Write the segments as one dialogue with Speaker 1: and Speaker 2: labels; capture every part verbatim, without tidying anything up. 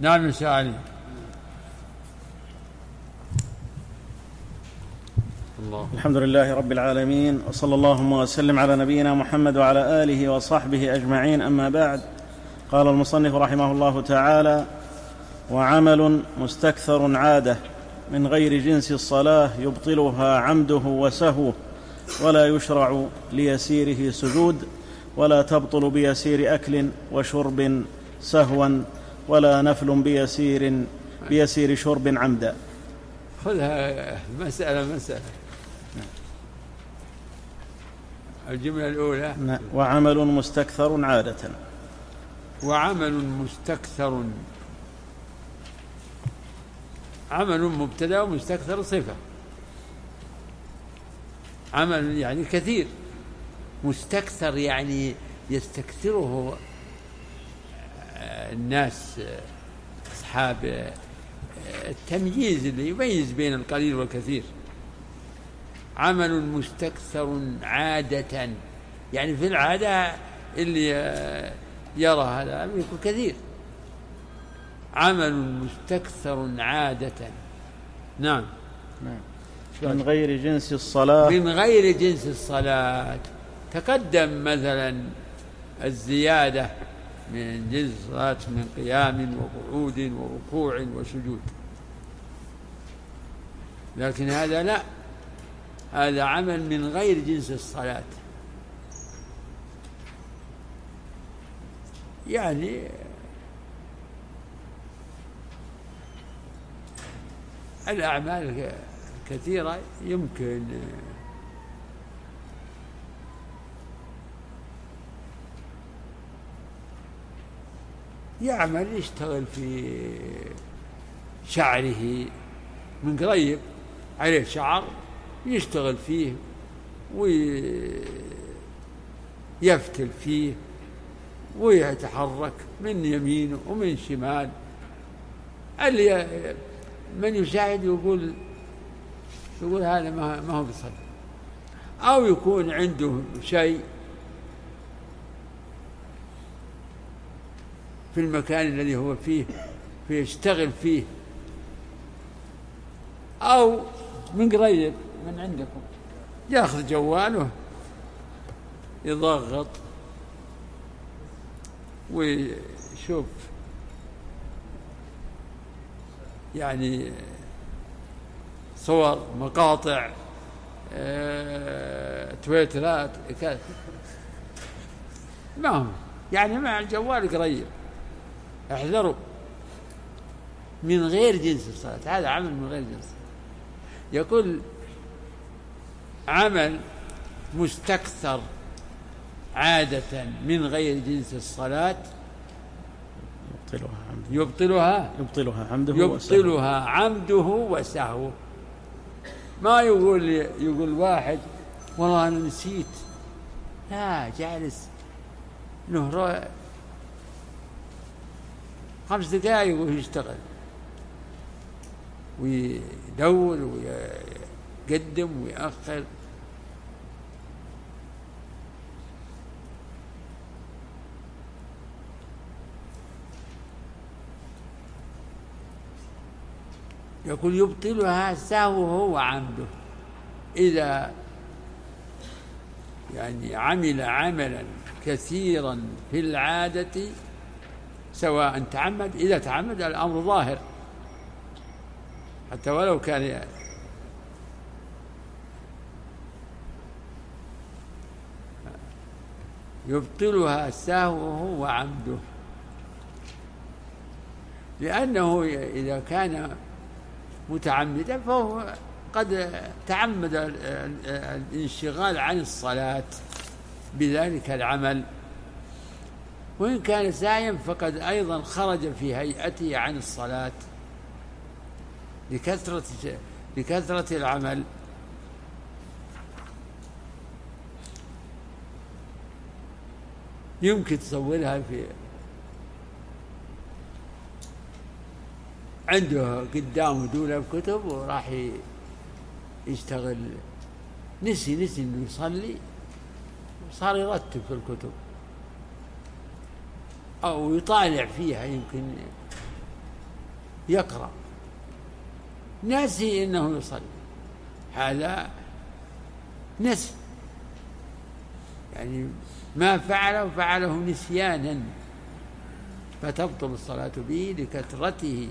Speaker 1: نعم سؤالي.
Speaker 2: الله. الحمد لله رب العالمين، وصلى اللهم وسلم على نبينا محمد وعلى آله وصحبه أجمعين، أما بعد. قال المصنف رحمه الله تعالى: وعمل مستكثر عادة من غير جنس الصلاة يبطلها عمده وسهوه، ولا يشرع ليسيره سجود، ولا تبطل بيسير أكل وشرب سهوا، ولا نفل بيسير بيسير شرب عمدا.
Speaker 1: خذها مسألة مسألة. الجملة الأولى:
Speaker 2: وعمل مستكثر عادة.
Speaker 1: وعمل مستكثر، عمل مبتدأ ومستكثر صفة. عمل يعني كثير، مستكثر يعني يستكثره الناس أصحاب التمييز اللي يميز بين القليل والكثير. عمل مستكثر عادة يعني في العادة اللي يرى هذا يكون كثير. عمل مستكثر عادة. نعم.
Speaker 2: من غير جنس الصلاة.
Speaker 1: من غير جنس الصلاة. تقدم مثلا الزيادة من جنس الصلاة من قيام وقعود وركوع وسجود، لكن هذا لا، هذا عمل من غير جنس الصلاة. يعني الأعمال كثيرة يمكن يعمل، يشتغل في شعره من قريب، عليه شعر يشتغل فيه ويفتل فيه ويتحرك من يمين ومن شمال. اللي من يشاهد يقول يقول هذا ما هو بصدق، أو يكون عنده شيء في المكان الذي هو فيه فيشتغل فيه، أو من قريب من عندكم يأخذ جواله يضغط ويشوف يعني صور مقاطع اه تويترات كذا، ما هو يعني مع الجوال قريب. احذروا من غير جنس الصلاة، هذا عمل من غير جنس. يقول عمل مستكثر عادة من غير جنس الصلاة
Speaker 2: يبطلها عمده
Speaker 1: يبطلها
Speaker 2: يبطلها عمده
Speaker 1: يبطلها عمده وسهوه. ما يقول يقول واحد والله أنا نسيت، لا، جالس له خمس دقائق وهو يشتغل ويدور ويقدم ويأخر. يقول يبطلها سهوه وعمده. إذا يعني عمل عملا كثيرا في العادة سواء تعمد، إذا تعمد الأمر ظاهر حتى ولو كان يبطلها سهوه وعمده، لأنه إذا كان متعمدا فهو قد تعمد الانشغال عن الصلاة بذلك العمل، وإن كان سايم فقد أيضا خرج في هيئته عن الصلاة لكثرة لكثرة العمل. يمكن تصورها في عنده قدامه دولاب كتب وراح يشتغل، نسي نسي إنه يصلي وصار يرتب في الكتب أو يطالع فيها، يمكن يقرأ ناسي أنه يصلي، هذا نسي، يعني ما فعله فعله نسيانا، فتبطل الصلاة به لكثرته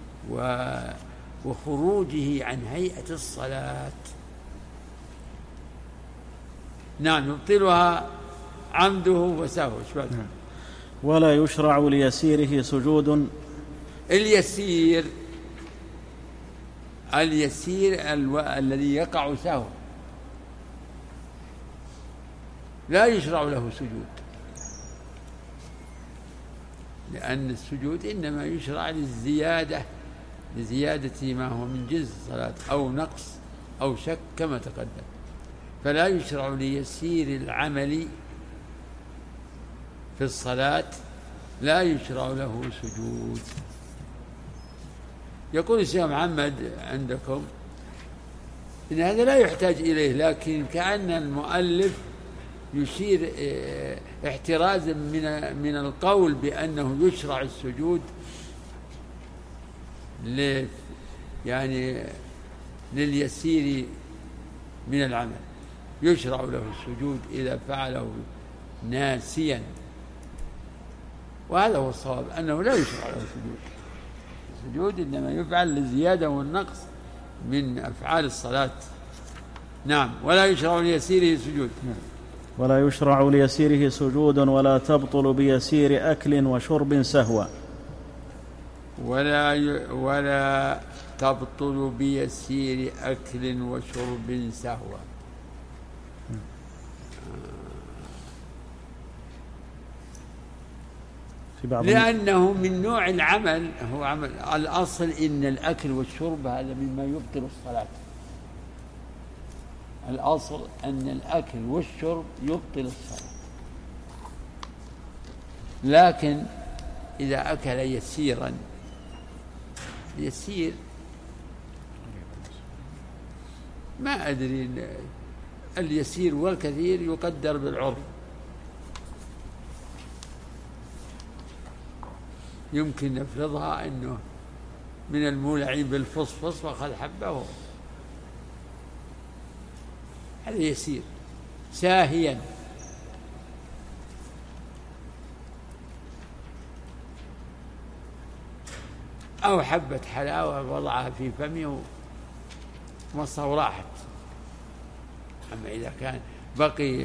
Speaker 1: وخروجه عن هيئة الصلاة. نعم، يبطلها عمده وسهوه.
Speaker 2: ولا يشرع ليسيره سجود.
Speaker 1: اليسير اليسير الو... الذي يقع سهوا لا يشرع له سجود، لأن السجود إنما يشرع للزيادة لزيادة ما هو من جنس الصلاة أو نقص أو شك كما تقدم، فلا يشرع ليسير العمل في الصلاة لا يشرع له سجود. يقول الشيخ محمد عندكم إن هذا لا يحتاج إليه، لكن كأن المؤلف يشير احترازا من من القول بأنه يشرع السجود ل يعني لليسير من العمل، يشرع له السجود إذا فعله ناسيا، وهذا هو الصواب أنه لا يشرع له السجود. السجود إنما يفعل للزيادة والنقص من أفعال الصلاة. نعم. ولا يشرع ليسيره سجود.
Speaker 2: ولا يشرع ليسيره سجود ولا تبطل بيسير أكل وشرب سهوا.
Speaker 1: ولا ي... ولا تبطل بيسير أكل وشرب سهوا. لأنه من نوع العمل، هو عمل الأصل إن الأكل والشرب هذا مما يبطل الصلاة. الأصل أن الأكل والشرب يبطل الصلاة، لكن إذا أكل يسيرا، يسير ما أدري، اليسير والكثير يقدر بالعرف، يمكن نفرضها أنه من المولع بالفصفص وقد حبه، هذا يسير ساهيا. أو حبة حلاوة وضعها في فمه ومصها وراحت. أما إذا كان بقي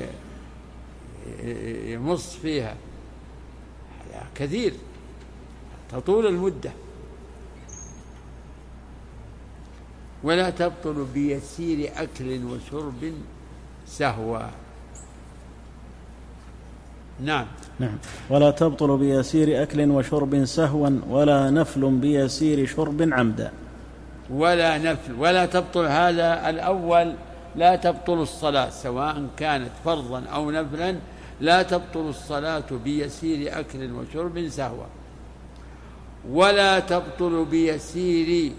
Speaker 1: يمص فيها هذا كثير تطول المدة. ولا تبطل بيسير أكل وشرب سهوا. نعم.
Speaker 2: نعم. ولا تبطل بيسير أكل وشرب سهوا ولا نفل بيسير شرب عمدا.
Speaker 1: ولا نفل، ولا تبطل، هذا الأول لا تبطل الصلاة سواء كانت فرضا أو نفلا، لا تبطل الصلاة بيسير أكل وشرب سهوا. ولا تبطل بيسير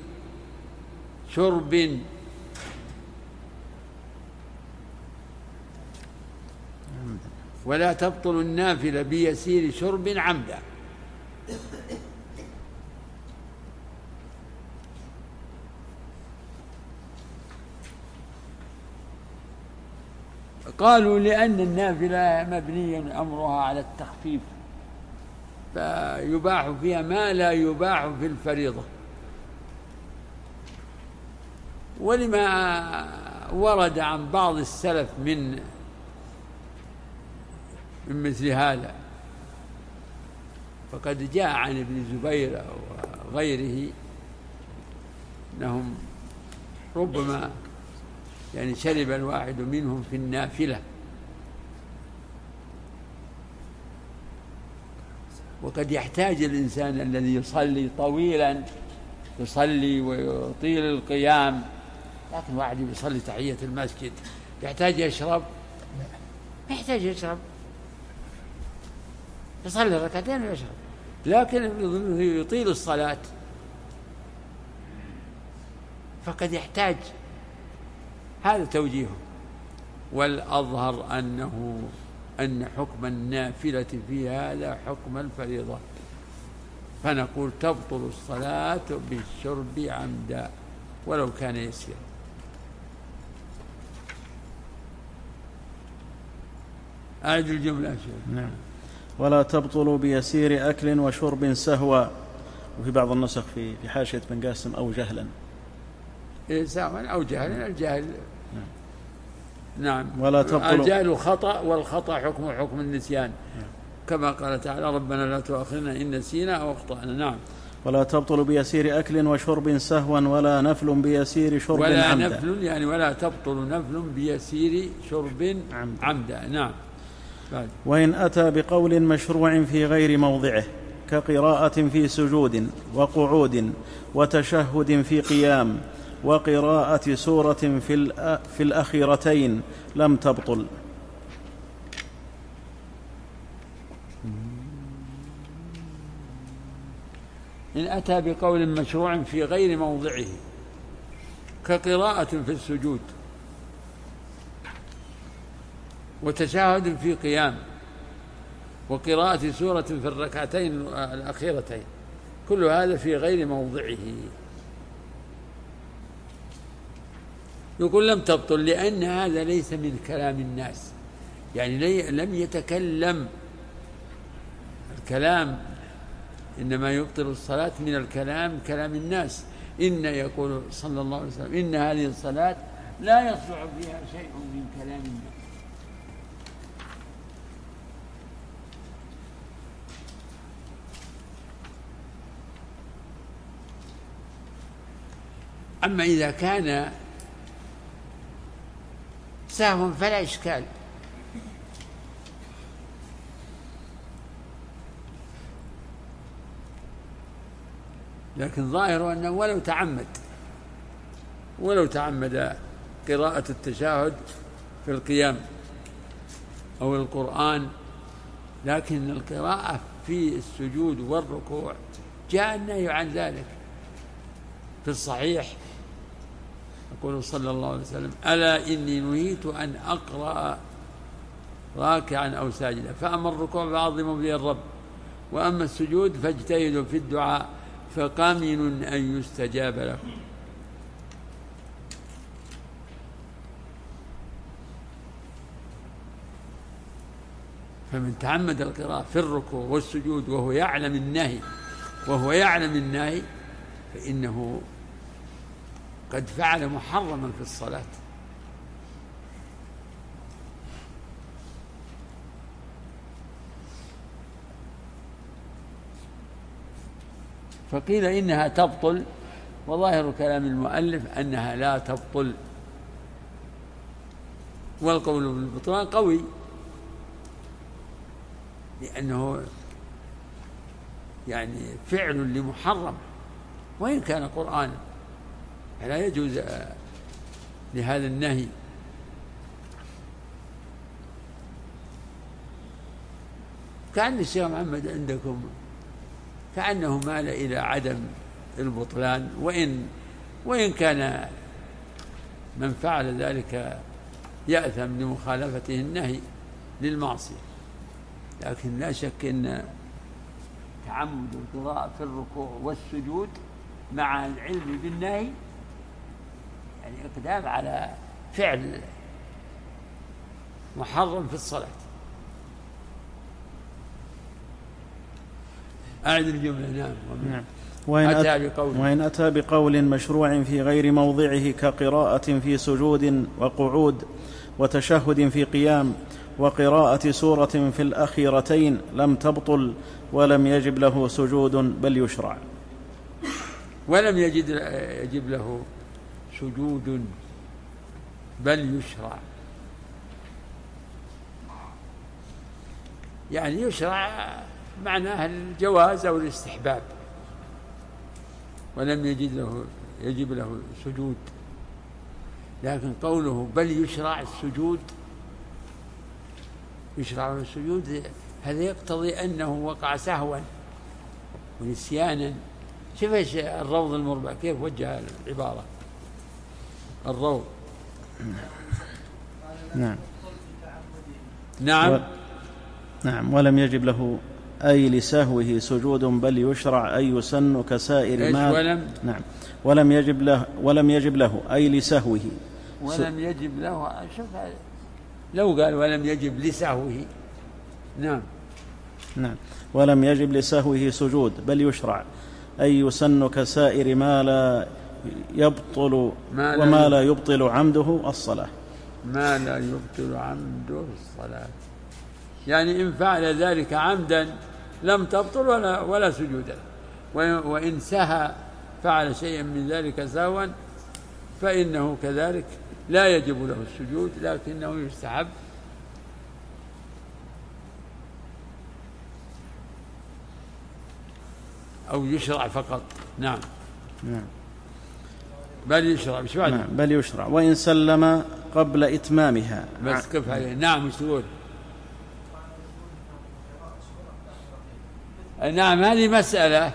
Speaker 1: شرب ولا تبطل النافلة بيسير شرب عمدا. قالوا لأن النافلة مبنية أمرها على التخفيف، فيباح فيها ما لا يباح في الفريضة، ولما ورد عن بعض السلف من من مثل هذا، فقد جاء عن ابن زبير وغيره أنهم ربما يعني شرب الواحد منهم في النافلة، وقد يحتاج الإنسان الذي يصلي طويلا، يصلي ويطيل القيام، لكن واحد يصلي تحية المسجد يحتاج يشرب؟ ما يحتاج يشرب، يصلي ركعتين ويشرب، لكن يطيل الصلاة فقد يحتاج. هذا توجيهه. والأظهر أنه أن حكم النافلة في هذا حكم الفريضة، فنقول تبطل الصلاة بالشرب عمدا ولو كان يسيرا. أعد الجملة شيء.
Speaker 2: نعم. ولا تبطل بيسير أكل وشرب سهوا، وفي بعض النسخ في في حاشية بن قاسم أو جهلا.
Speaker 1: إيه سهوا أو جهلا. الجهل نعم, نعم.
Speaker 2: ولا تبطل
Speaker 1: الجهل خطأ، والخطأ حكم حكم النسيان نعم. كما قال تعالى ربنا لا تؤاخذنا إن نسينا أو أخطأنا. نعم.
Speaker 2: ولا تبطل بيسير أكل وشرب سهوا ولا نفل بيسير شرب
Speaker 1: ولا
Speaker 2: عمدا.
Speaker 1: ولا نفل يعني ولا تبطل نفل بيسير شرب عمدا, عمدا. نعم. بعد.
Speaker 2: وإن أتى بقول مشروع في غير موضعه كقراءة في سجود وقعود وتشهد في قيام وقراءة سورة في, في الأخيرتين لم تبطل.
Speaker 1: إن أتى بقول مشروع في غير موضعه كقراءة في السجود وتشهد في قيام وقراءة سورة في الركعتين الأخيرتين، كل هذا في غير موضعه، يقول لم تبطل، لأن هذا ليس من كلام الناس، يعني لم يتكلم. الكلام إنما يبطل الصلاة من الكلام كلام الناس. إن يقول صلى الله عليه وسلم إن هذه الصلاة لا يصلح فيها شيء من كلام الناس. أما إذا كان سهوا فلا إشكال، لكن ظاهر أنه ولو تعمد ولو تعمد قراءة التشهد في القيام أو القرآن، لكن القراءة في السجود والركوع جاء النهي عن ذلك في الصحيح. يقول صلى الله عليه وسلم ألا إني نهيت أن أقرأ راكعا أو ساجدا، فأما الركوع فعظموا به الرب، وأما السجود فاجتهدوا في الدعاء فقامن أن يستجاب لكم. فمن تعمد القراءة في الركوع والسجود وهو يعلم النهي وهو يعلم النهي فإنه قد فعل محرما في الصلاة. فقيل إنها تبطل، وظاهر كلام المؤلف أنها لا تبطل، والقول بالبطلان قوي، لأنه يعني فعل لمحرم وإن كان قرآنا، فلا يجوز لهذا النهي. كأن الشيخ محمد عندكم كأنه مال إلى عدم البطلان، وإن وإن كان من فعل ذلك يأثم لمخالفته النهي للمعصية، لكن لا شك أن تعمد القراءة في الركوع والسجود مع العلم بالنهي يعني إقدام على فعل محرم في الصلاة. أعد الجملة. نعم.
Speaker 2: نعم. وإن أتى بقول وإن أتى بقول مشروع في غير موضعه كقراءة في سجود وقعود وتشهد في قيام وقراءة سورة في الأخيرتين لم تبطل ولم يجب له سجود بل يشرع.
Speaker 1: ولم يجد يجب له سجود بل يشرع، يعني يشرع معناها الجواز أو الاستحباب، ولم يجد له يجب له سجود. لكن قوله بل يشرع السجود يشرع له السجود هذا يقتضي أنه وقع سهوا ونسيانا. شوف ايش الروض المربع كيف وجه العبارة. الروض.
Speaker 2: نعم.
Speaker 1: نعم.
Speaker 2: و... نعم. ولم يجب له أي لسهوه سجود بل يشرع أي يسن كسائر ما
Speaker 1: ولم
Speaker 2: نعم ولم يجب له ولم يجب له أي لسهوه
Speaker 1: ولم يجب له. شوف لو قال ولم يجب لسهوه. نعم
Speaker 2: نعم ولم يجب لسهوه سجود بل يشرع أي يسن كسائر ما لا يبطل ما لا وما لا يبطل عمده الصلاة.
Speaker 1: ما لا يبطل عمده الصلاة يعني إن فعل ذلك عمدا لم تبطل ولا, ولا سجود له، وإن سهى فعل شيئا من ذلك سهوا فإنه كذلك لا يجب له السجود، لكنه يستحب أو يشرع فقط. نعم
Speaker 2: نعم
Speaker 1: بل يشرع مش بعد
Speaker 2: نعم بل يشرع وإن سلم قبل إتمامها.
Speaker 1: بس كيف عليه. نعم مش تقول. نعم هذه مسألة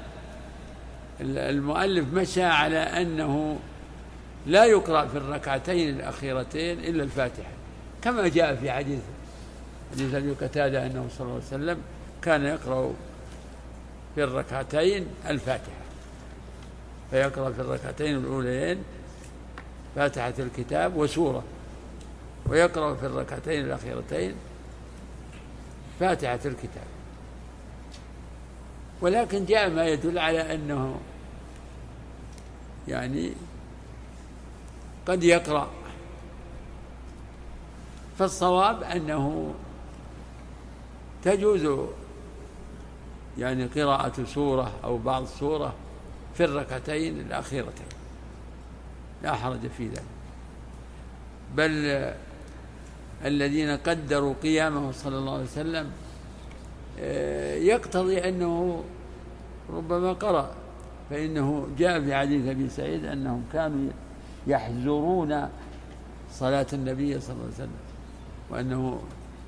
Speaker 1: المؤلف مشى على أنه لا يقرأ في الركعتين الأخيرتين إلا الفاتحة، كما جاء في حديث حديث أبي قتادة أنه صلى الله عليه وسلم كان يقرأ في الركعتين الفاتحة، فيقرأ في الركعتين الأوليين فاتحة الكتاب وسورة، ويقرأ في الركعتين الأخيرتين فاتحة الكتاب. ولكن جاء ما يدل على أنه يعني قد يقرأ، فالصواب أنه تجوز يعني قراءة سورة أو بعض سورة في الركعتين الأخيرتين، لا حرج في ذلك. بل الذين قدروا قيامه صلى الله عليه وسلم يقتضي أنه ربما قرأ، فإنه جاء في حديث أبي سعيد أنهم كانوا يحذرون صلاة النبي صلى الله عليه وسلم، وأنه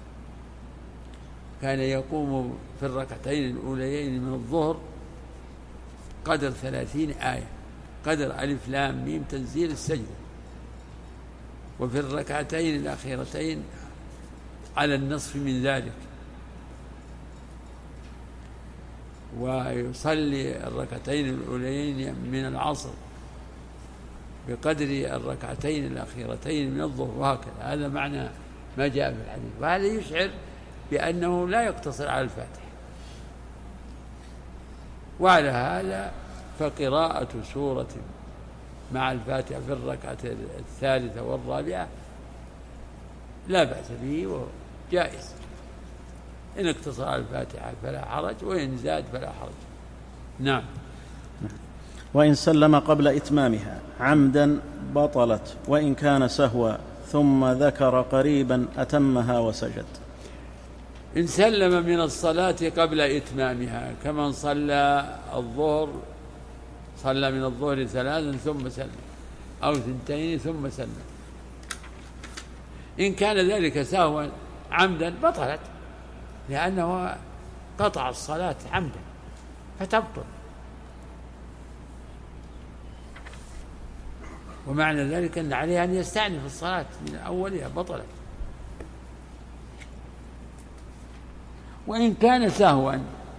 Speaker 1: كان يقوم في الركعتين الأوليين من الظهر قدر ثلاثين آية، قدر ألف لام ميم تنزيل السجدة، وفي الركعتين الأخيرتين على النصف من ذلك، ويصلي الركعتين الأوليين من العصر بقدر الركعتين الأخيرتين من الظهر، وهكذا. هذا معنى ما جاء في الحديث، وهذا يشعر بأنه لا يقتصر على الفاتحة. وعلى هذا فقراءة سورة مع الفاتحة في الركعة الثالثة والرابعة لا بأس به وجائز، إن اقتصر على الفاتحة فلا حرج، وإن زاد فلا حرج. نعم.
Speaker 2: وإن سلم قبل إتمامها عمدا بطلت وإن كان سهوا ثم ذكر قريبا أتمها وسجد.
Speaker 1: إن سلم من الصلاة قبل إتمامها كمن صلى الظهر، صلى من الظهر ثلاثا ثم سلم، أو ثنتين ثم سلم، إن كان ذلك سهوا عمدا بطلت، لأنه قطع الصلاة عمدا فتبطل. ومعنى ذلك أن عليه أن يستأنف الصلاة من أولها، بطلت. وإن كان سهوا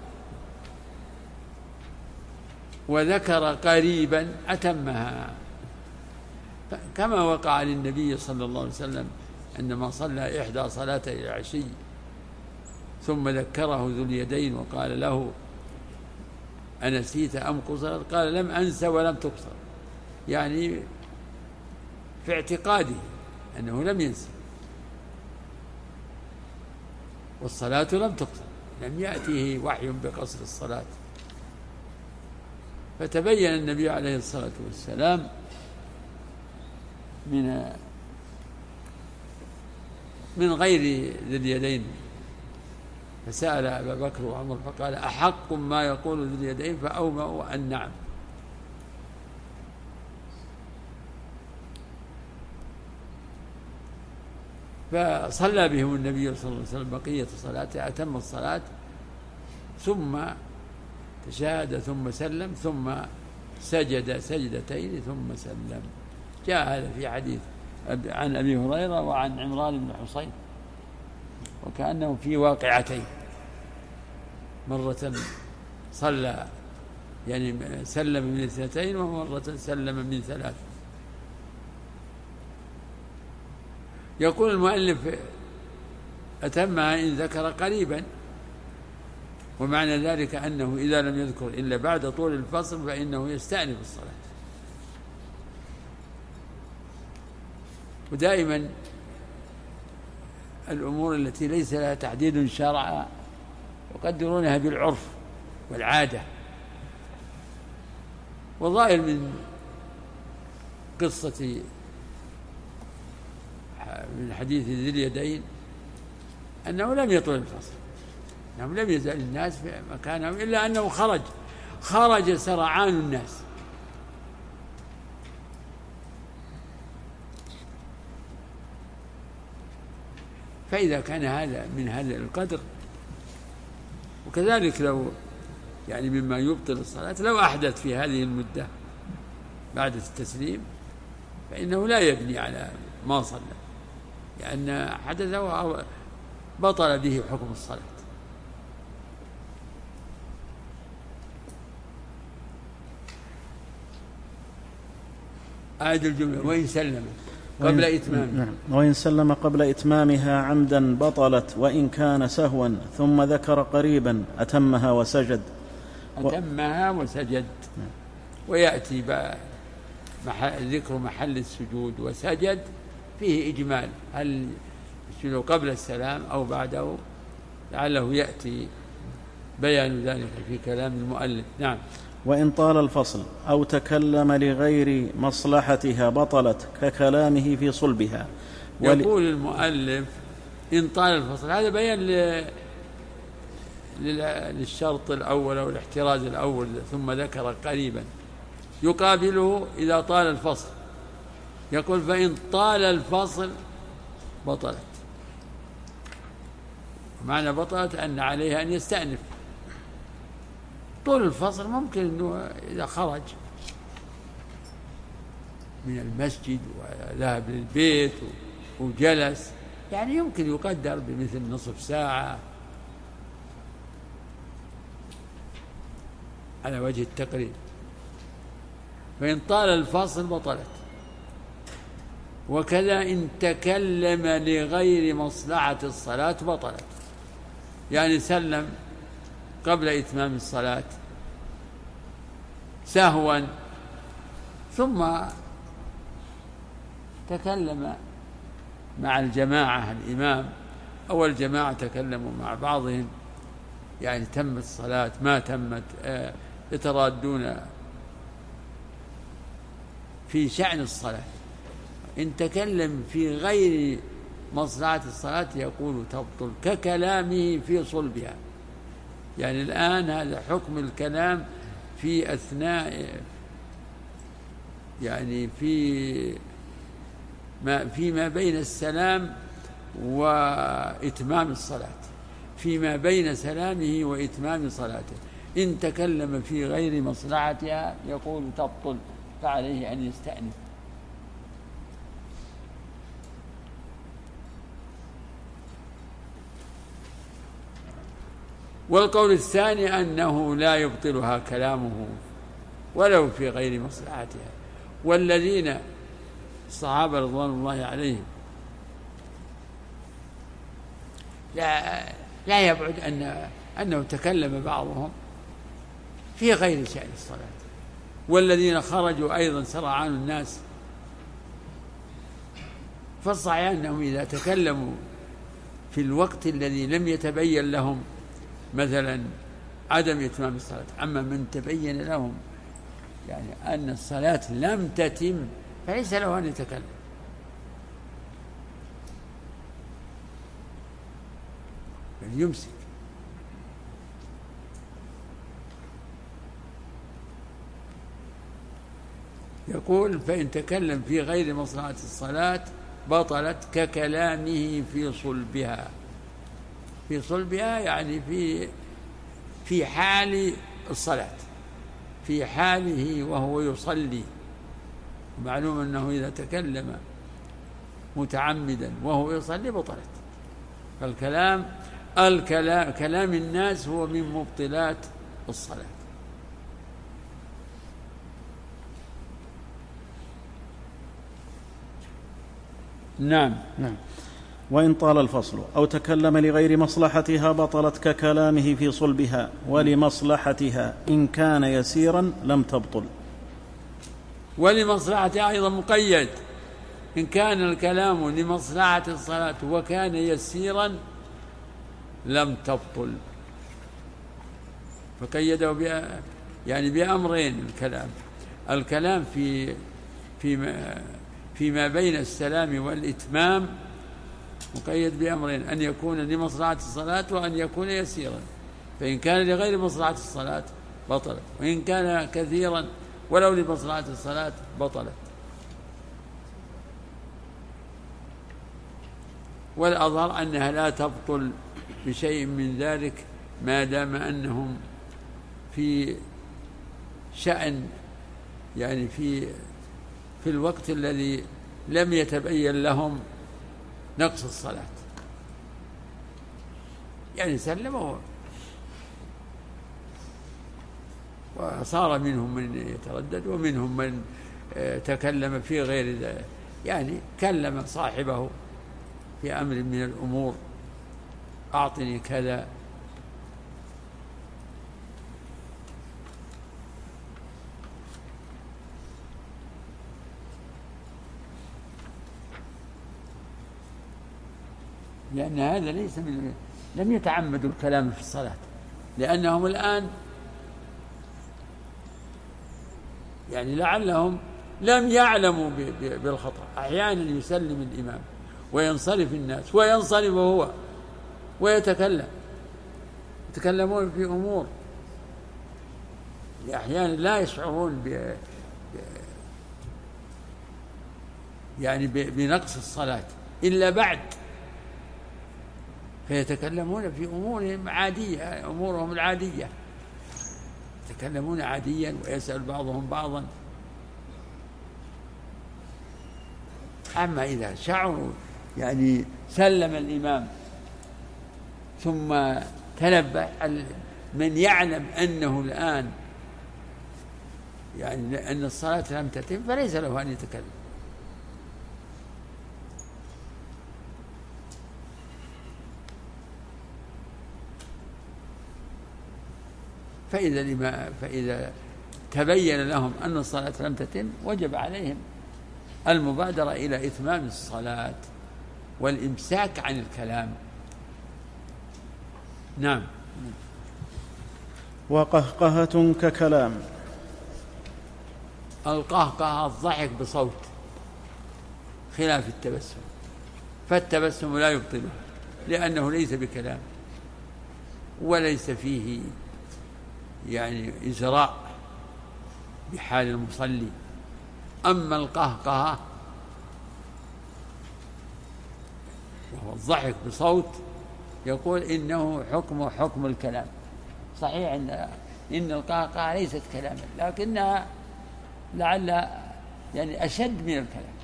Speaker 1: وذكر قريبا أتمها، كما وقع للنبي صلى الله عليه وسلم عندما صلى إحدى صلاتي العشي ثم ذكره ذو اليدين وقال له أنسيت أم قصرت؟ قال لم أنس ولم تقصر، يعني في اعتقاده أنه لم ينسى، والصلاة لم تقصر، لم يأتيه وحي بقصر الصلاة. فتبين النبي عليه الصلاة والسلام من من غير ذي اليدين، فسأل أبا بكر وعمر فقال أحق ما يقول ذو اليدين؟ فأومأوا أن نعم. فصلى بهم النبي صلى الله عليه وسلم بقية صلاته، أتم الصلاة ثم تشهد ثم سلم ثم سجد سجدتين ثم سلم. جاء هذا في حديث عن أبي هريرة وعن عمران بن حصين، وكأنه في واقعتين. مرة صلى يعني سلم من اثنتين ومرة سلم من ثلاث. يقول المؤلف أتمها إن ذكر قريبا، ومعنى ذلك أنه إذا لم يذكر إلا بعد طول الفصل فإنه يستأنف الصلاة. ودائما الأمور التي ليس لها تحديد شرعا يقدرونها بالعرف والعادة. وظاهر من قصة من حديث ذي اليدين أنه لم يطل الفصل، أنه لم يزال الناس في مكانهم إلا أنه خرج خرج سرعان الناس. فإذا كان هذا من هذا القدر، وكذلك لو يعني مما يبطل الصلاة لو أحدث في هذه المدة بعد التسليم فإنه لا يبني على ما صلى، لأن حدثه بطل به حكم الصلاة. أعد الجملة: وإن سلم قبل إتمامها.
Speaker 2: نعم. وإن سلم قبل إتمامها عمدا بطلت، وإن كان سهوا ثم ذكر قريبا أتمها وسجد.
Speaker 1: أتمها وسجد. ويأتي بقى ذكر محل السجود وسجد فيه إجمال، هل يسجد قبل السلام أو بعده، لعله يأتي بيان ذلك في كلام المؤلف. نعم.
Speaker 2: وإن طال الفصل أو تكلم لغير مصلحتها بطلت ككلامه في صلبها.
Speaker 1: ول... يقول المؤلف إن طال الفصل، هذا بيان ل... للشرط الأول أو الاحتراز الأول، ثم ذكر قريبا يقابله إذا طال الفصل. يقول فإن طال الفصل بطلت. معنى بطلت أن عليها أن يستأنف. طول الفصل ممكن أنه إذا خرج من المسجد وذهب للبيت وجلس يعني يمكن يقدر بمثل نصف ساعة على وجه التقريب. فإن طال الفصل بطلت. وكذا إن تكلم لغير مصلحة الصلاة بطلت، يعني سلم قبل إتمام الصلاة سهوا ثم تكلم مع الجماعة، الإمام أو الجماعة تكلموا مع بعضهم، يعني تمت الصلاة ما تمت، يترادون في شأن الصلاة. إن تكلم في غير مصلحة الصلاة يقول تبطل ككلامه في صلبها. يعني الآن هذا حكم الكلام في أثناء يعني في ما فيما بين السلام وإتمام الصلاة، فيما بين سلامه وإتمام صلاته. إن تكلم في غير مصلحتها يقول تبطل، فعليه أن يستأنف. والقول الثاني أنه لا يبطلها كلامه ولو في غير مصلحتها. والذين الصحابة رضوان الله عليهم لا لا يبعد أن أنه تكلم بعضهم في غير شأن الصلاة. والذين خرجوا أيضا سرعان الناس، فالصحيح أنهم إذا تكلموا في الوقت الذي لم يتبين لهم مثلا عدم إتمام الصلاة، أما من تبين لهم يعني أن الصلاة لم تتم فليس له أن يتكلم. بل يمسك. يقول فإن تكلم في غير مصلحة الصلاة بطلت ككلامه في صلبها. في صلبها يعني في في حال الصلاة، في حاله وهو يصلي. معلوم أنه إذا تكلم متعمدا وهو يصلي بطلت. فالكلام الكلام كلام الناس هو من مبطلات الصلاة. نعم.
Speaker 2: نعم. وإن طال الفصل أو تكلم لغير مصلحتها بطلت ككلامه في صلبها، ولمصلحتها إن كان يسيرا لم تبطل.
Speaker 1: ولمصلحتها أيضا مقيد، إن كان الكلام لمصلحة الصلاة وكان يسيرا لم تبطل، فقيده ب يعني بأمرين. الكلام الكلام في فيما فيما بين السلام والإتمام مقيد بأمرين: أن يكون لمصلحة الصلاة وأن يكون يسيرا، فإن كان لغير مصلحة الصلاة بطلت، وإن كان كثيرا ولو لمصلحة الصلاة بطلت. والأظهر أنها لا تبطل بشيء من ذلك ما دام أنهم في شأن، يعني في في الوقت الذي لم يتبين لهم نقص الصلاة، يعني سلموا وصار منهم من يتردد ومنهم من تكلم في غير ذلك، يعني كلم صاحبه في أمر من الأمور: أعطني كذا، لأن هذا ليس من لم يتعمدوا الكلام في الصلاة، لأنهم الآن يعني لعلهم لم يعلموا بالخطأ. أحيانا يسلم الإمام وينصرف الناس وينصرف هو ويتكلم، يتكلمون في أمور أحيانا لا يشعرون ب يعني بنقص الصلاة إلا بعد، فيتكلمون في أمورهم عادية، أمورهم العادية، يتكلمون عاديا ويسأل بعضهم بعضا. أما إذا شعروا يعني سلم الإمام ثم تنبه من يعلم أنه الآن يعني أن الصلاة لم تتم فليس له أن يتكلم. فإذا لما فإذا تبين لهم أن الصلاة لم تتم وجب عليهم المبادرة إلى إتمام الصلاة والإمساك عن الكلام. نعم.
Speaker 2: وقهقهة ككلام.
Speaker 1: القهقهة الضحك بصوت خلاف التبسم، فالتبسم لا يبطله لأنه ليس بكلام وليس فيه يعني إجراء بحال المصلي. أما القهقهة وهو الضحك بصوت يقول إنه حكم حكم الكلام. صحيح إن إن القهقهة ليست كلاما، لكنها لعل يعني أشد من الكلام.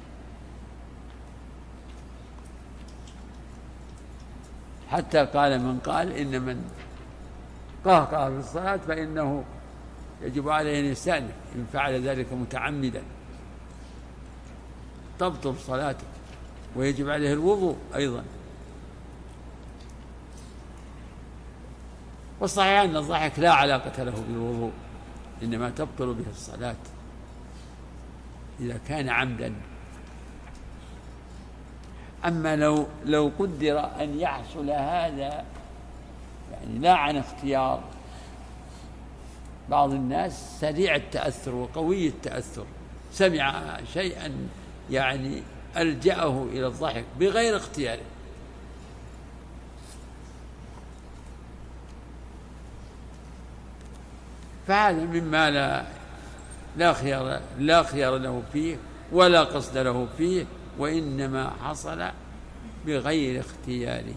Speaker 1: حتى قال من قال إن من قهقه في الصلاة فإنه يجب عليه أن يستأنف، إن فعل ذلك متعمدا تبطل صلاته ويجب عليه الوضوء أيضا. والصحيح أن الضحك لا علاقة له بالوضوء، إنما تبطل به الصلاة إذا كان عمدا. أما لو لو قدر أن يحصل هذا يعني لا عن اختيار، بعض الناس سريع التأثر وقوي التأثر، سمع شيئا يعني ألجأه إلى الضحك بغير اختياره، فهذا مما لا لا خيار لا خيار له فيه ولا قصد له فيه، وإنما حصل بغير اختياره،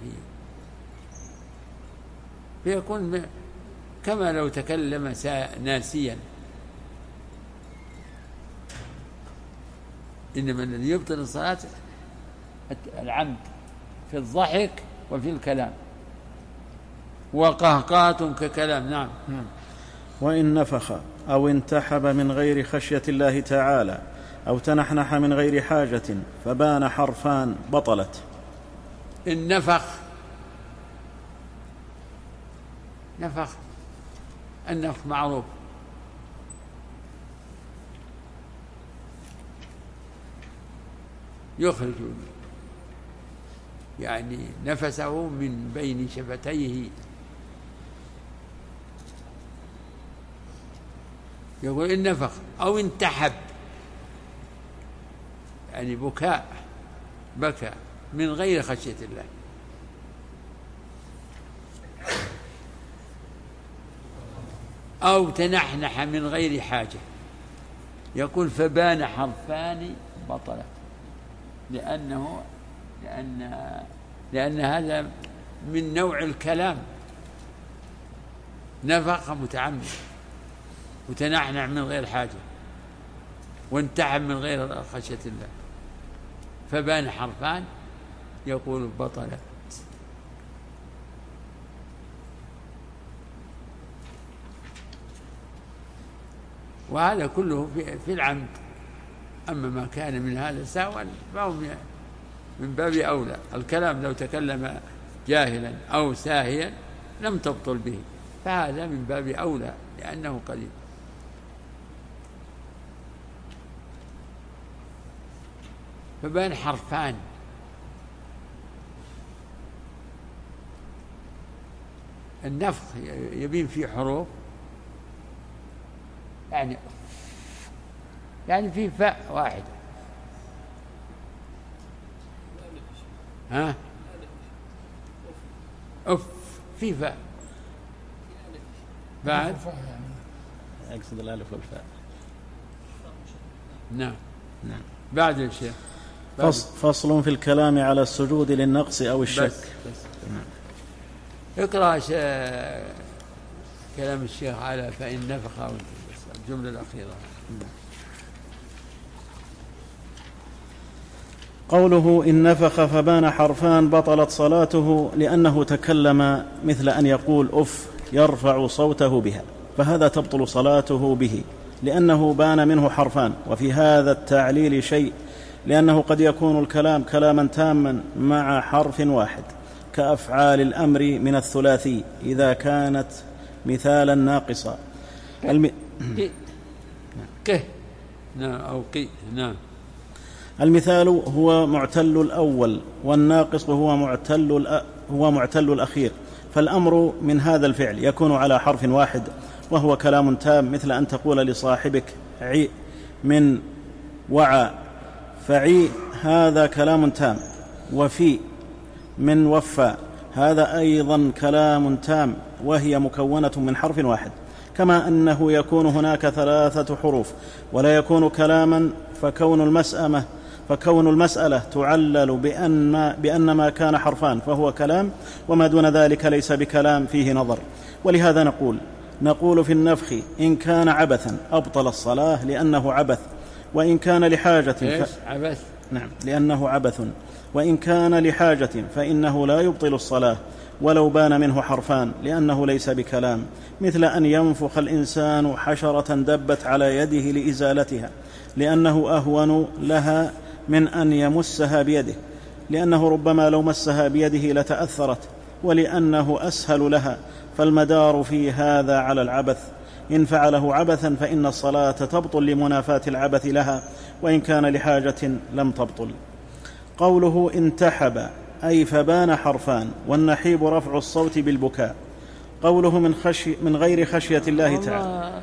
Speaker 1: فيكون كما لو تكلم ناسيا. إنما الذي يبطل الصلاة العمد في الضحك وفي الكلام. وقهقهة ككلام. نعم.
Speaker 2: نعم. وإن نفخ أو انتحب من غير خشية الله تعالى أو تنحنح من غير حاجة فبان حرفان بطلت.
Speaker 1: النفخ، نفخ، النفخ معروف، يخرج يعني نفسه من بين شفتيه، يقول النفخ. أو انتحب يعني بكاء، بكى من غير خشية الله. أو تنحنح من غير حاجة، يقول فبان حرفان بطلا، لأنه لأن لأن هذا من نوع الكلام، نفخ متعمد، وتنحنح من غير حاجة، وانتحب من غير خشية الله، فبان حرفان يقول بطلت. وهذا كله في العمد. أما ما كان من هذا سهوا فهو من باب أولى. الكلام لو تكلم جاهلا أو ساهيا لم تبطل به، فهذا من باب أولى لأنه قليل. فبان حرفان، النفخ يبين فيه حروف، يعني يعني في فاء واحدة. ها أف في فاء بعد،
Speaker 2: أقصد الألف والفاء.
Speaker 1: نعم.
Speaker 2: نعم.
Speaker 1: بعد الشيخ
Speaker 2: فصل في الكلام على السجود للنقص أو الشك.
Speaker 1: بس بس. نعم. اقرأ كلام الشيخ على فإن نفخ الجملة الأخيرة.
Speaker 2: قوله إن نفخ فبان حرفان بطلت صلاته، لأنه تكلم مثل أن يقول أف يرفع صوته بها، فهذا تبطل صلاته به لأنه بان منه حرفان. وفي هذا التعليل شيء، لأنه قد يكون الكلام كلاما تاما مع حرف واحد، كأفعال الأمر من الثلاثي إذا كانت مثالا ناقصا. الم...
Speaker 1: كه نعم أو قي. نعم.
Speaker 2: المثال هو معتل الأول، والناقص هو معتل الأ... هو معتل الأخير. فالأمر من هذا الفعل يكون على حرف واحد وهو كلام تام، مثل أن تقول لصاحبك عي من وعى، فعي هذا كلام تام. وفي من وفى هذا أيضا كلام تام، وهي مكونة من حرف واحد. كما أنه يكون هناك ثلاثة حروف ولا يكون كلاما، فكون المسألة فكون المسألة تعلل بأن, بأن ما كان حرفان فهو كلام، وما دون ذلك ليس بكلام فيه نظر. ولهذا نقول نقول في النفخ إن كان عبثا أبطل الصلاة لأنه عبث، وإن كان لحاجة ف...
Speaker 1: عبث.
Speaker 2: نعم، لأنه عبث. وإن كان لحاجة فإنه لا يبطل الصلاة ولو بان منه حرفان، لأنه ليس بكلام، مثل أن ينفخ الإنسان حشرة دبت على يده لإزالتها، لأنه أهون لها من أن يمسها بيده، لأنه ربما لو مسها بيده لتأثرت، ولأنه أسهل لها، فالمدار في هذا على العبث. إن فعله عبثا فإن الصلاة تبطل لمنافاة العبث لها، وإن كان لحاجة لم تبطل. قوله انتحب أي فبان حرفان، والنحيب رفع الصوت بالبكاء. قوله من, خشي من غير خشية الله تعالى،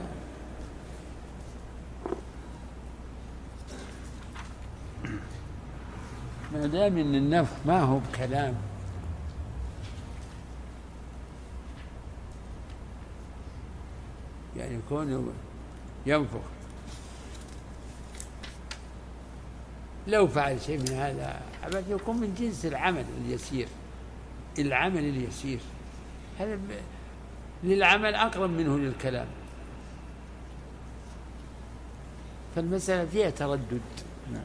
Speaker 1: ما دام ان النفخ ما هو بكلام، يعني يكون ينفخ، لو فعل شيء من هذا عبث يكون من جنس العمل اليسير. العمل اليسير هذا للعمل أقرب منه للكلام، فالمسألة فيها تردد.
Speaker 2: نعم.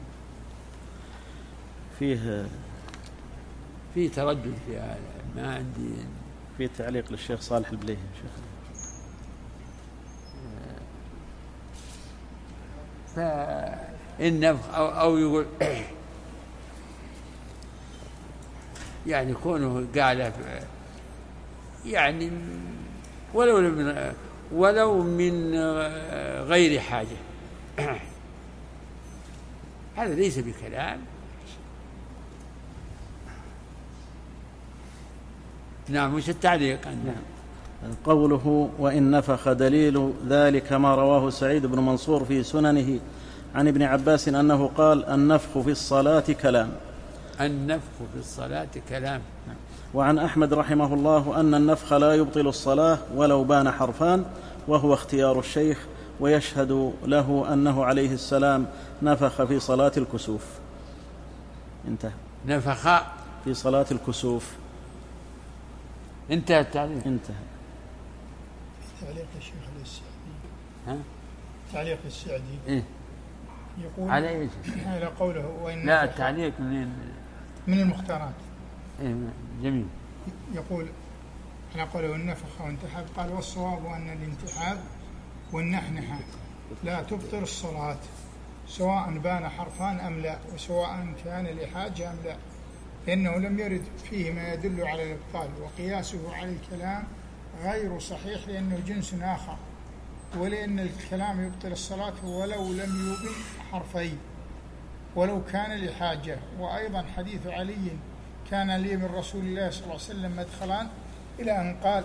Speaker 2: فيه
Speaker 1: فيه تردد في هذا، ما عندي
Speaker 2: في تعليق للشيخ صالح البليهي شيخ.
Speaker 1: فالنفخ أو, أو يقول يعني كونه قال يعني ولو من ولو من غير حاجة هذا ليس بكلام. نعم. وش التعليق؟
Speaker 2: نعم. قوله وإن نفخ دليل ذلك ما رواه سعيد بن منصور في سننه عن ابن عباس أنه قال النفخ في الصلاة كلام.
Speaker 1: النفخ في الصلاة كلام.
Speaker 2: وعن أحمد رحمه الله أن النفخ لا يبطل الصلاة ولو بان حرفان، وهو اختيار الشيخ، ويشهد له أنه عليه السلام نفخ في صلاة الكسوف. انتهى.
Speaker 1: نفخ
Speaker 2: في صلاة الكسوف.
Speaker 1: انتهى التعليق.
Speaker 2: انتهى.
Speaker 3: تعليق الشيخ السعدي.
Speaker 1: ها؟
Speaker 3: تعليق السعدي.
Speaker 1: إيه؟
Speaker 3: يقول
Speaker 1: على ايش؟
Speaker 3: على قوله وإن
Speaker 1: لا التعليق منين؟
Speaker 3: من المختارات.
Speaker 1: إيه جميل.
Speaker 3: يقول على قوله النفخ وانتحاب، قال والصواب أن الانتحاب والنحنحة لا تبطل الصلاة سواء بان حرفان أم لا، وسواء كان لحاجة أم لا، لأنه لم يرد فيه ما يدل على الإبطال، وقياسه على الكلام غير صحيح لأنه جنس آخر، ولأن الكلام يبطل الصلاة ولو لم يبن حرفين ولو كان لحاجة. وأيضا حديث علي كان لي من رسول الله صلى الله عليه وسلم مدخلان إلى أن قال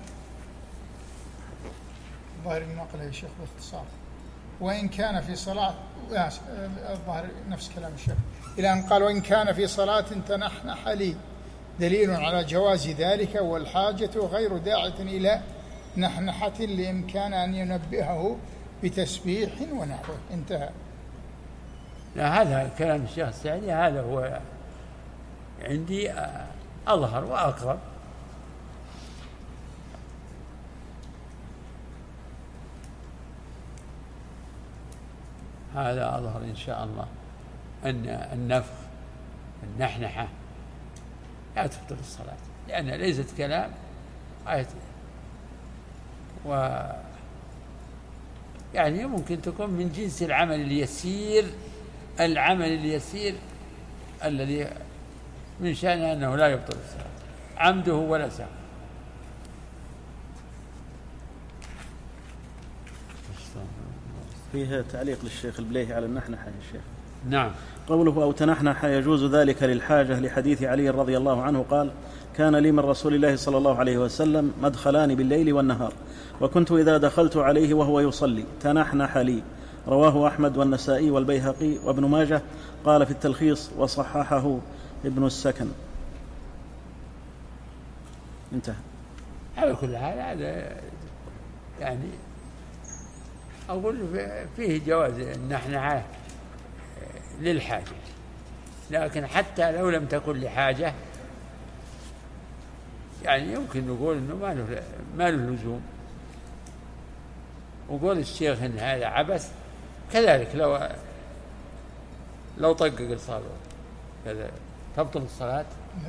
Speaker 3: ظاهر النقل يا شيخ باختصار وإن كان في صلاة الظاهر نفس كلام الشيخ إلى أن قال وإن كان في صلاة تنحنح لي دليل على جواز ذلك، والحاجة غير داعة إلى نحنحة لإمكان أن ينبهه بتسبيح ونحوه. انتهى.
Speaker 1: لا هذا كلام الشيخ السعدي هذا هو عندي أظهر وأقرب. هذا أظهر إن شاء الله أن النفخ النحنحة لا تبطل الصلاة لأنها ليست كلام آية، و يعني ممكن تكون من جنس العمل اليسير، العمل اليسير الذي من شأنه أنه لا يبطل الصلاة عمده ولا سهو.
Speaker 2: فيها تعليق للشيخ البليهي على النحنحة يا شيخ.
Speaker 1: نعم.
Speaker 2: قوله أو تنحنح يجوز ذلك للحاجة، لحديث علي رضي الله عنه قال كان لي من رسول الله صلى الله عليه وسلم مدخلان بالليل والنهار، وكنت إذا دخلت عليه وهو يصلي تنحنح لي. رواه أحمد والنسائي والبيهقي وابن ماجه. قال في التلخيص وصححه ابن السكن. انتهى.
Speaker 1: على كل حال هذا يعني أقول فيه جواز النحنحة للحاجة، لكن حتى لو لم تكن لحاجة يعني يمكن نقول إنه ما له ما له لزوم. وقول الشيخ إن هذا عبث كذلك لو لو طقق الصابع كذا تبطل الصلاة.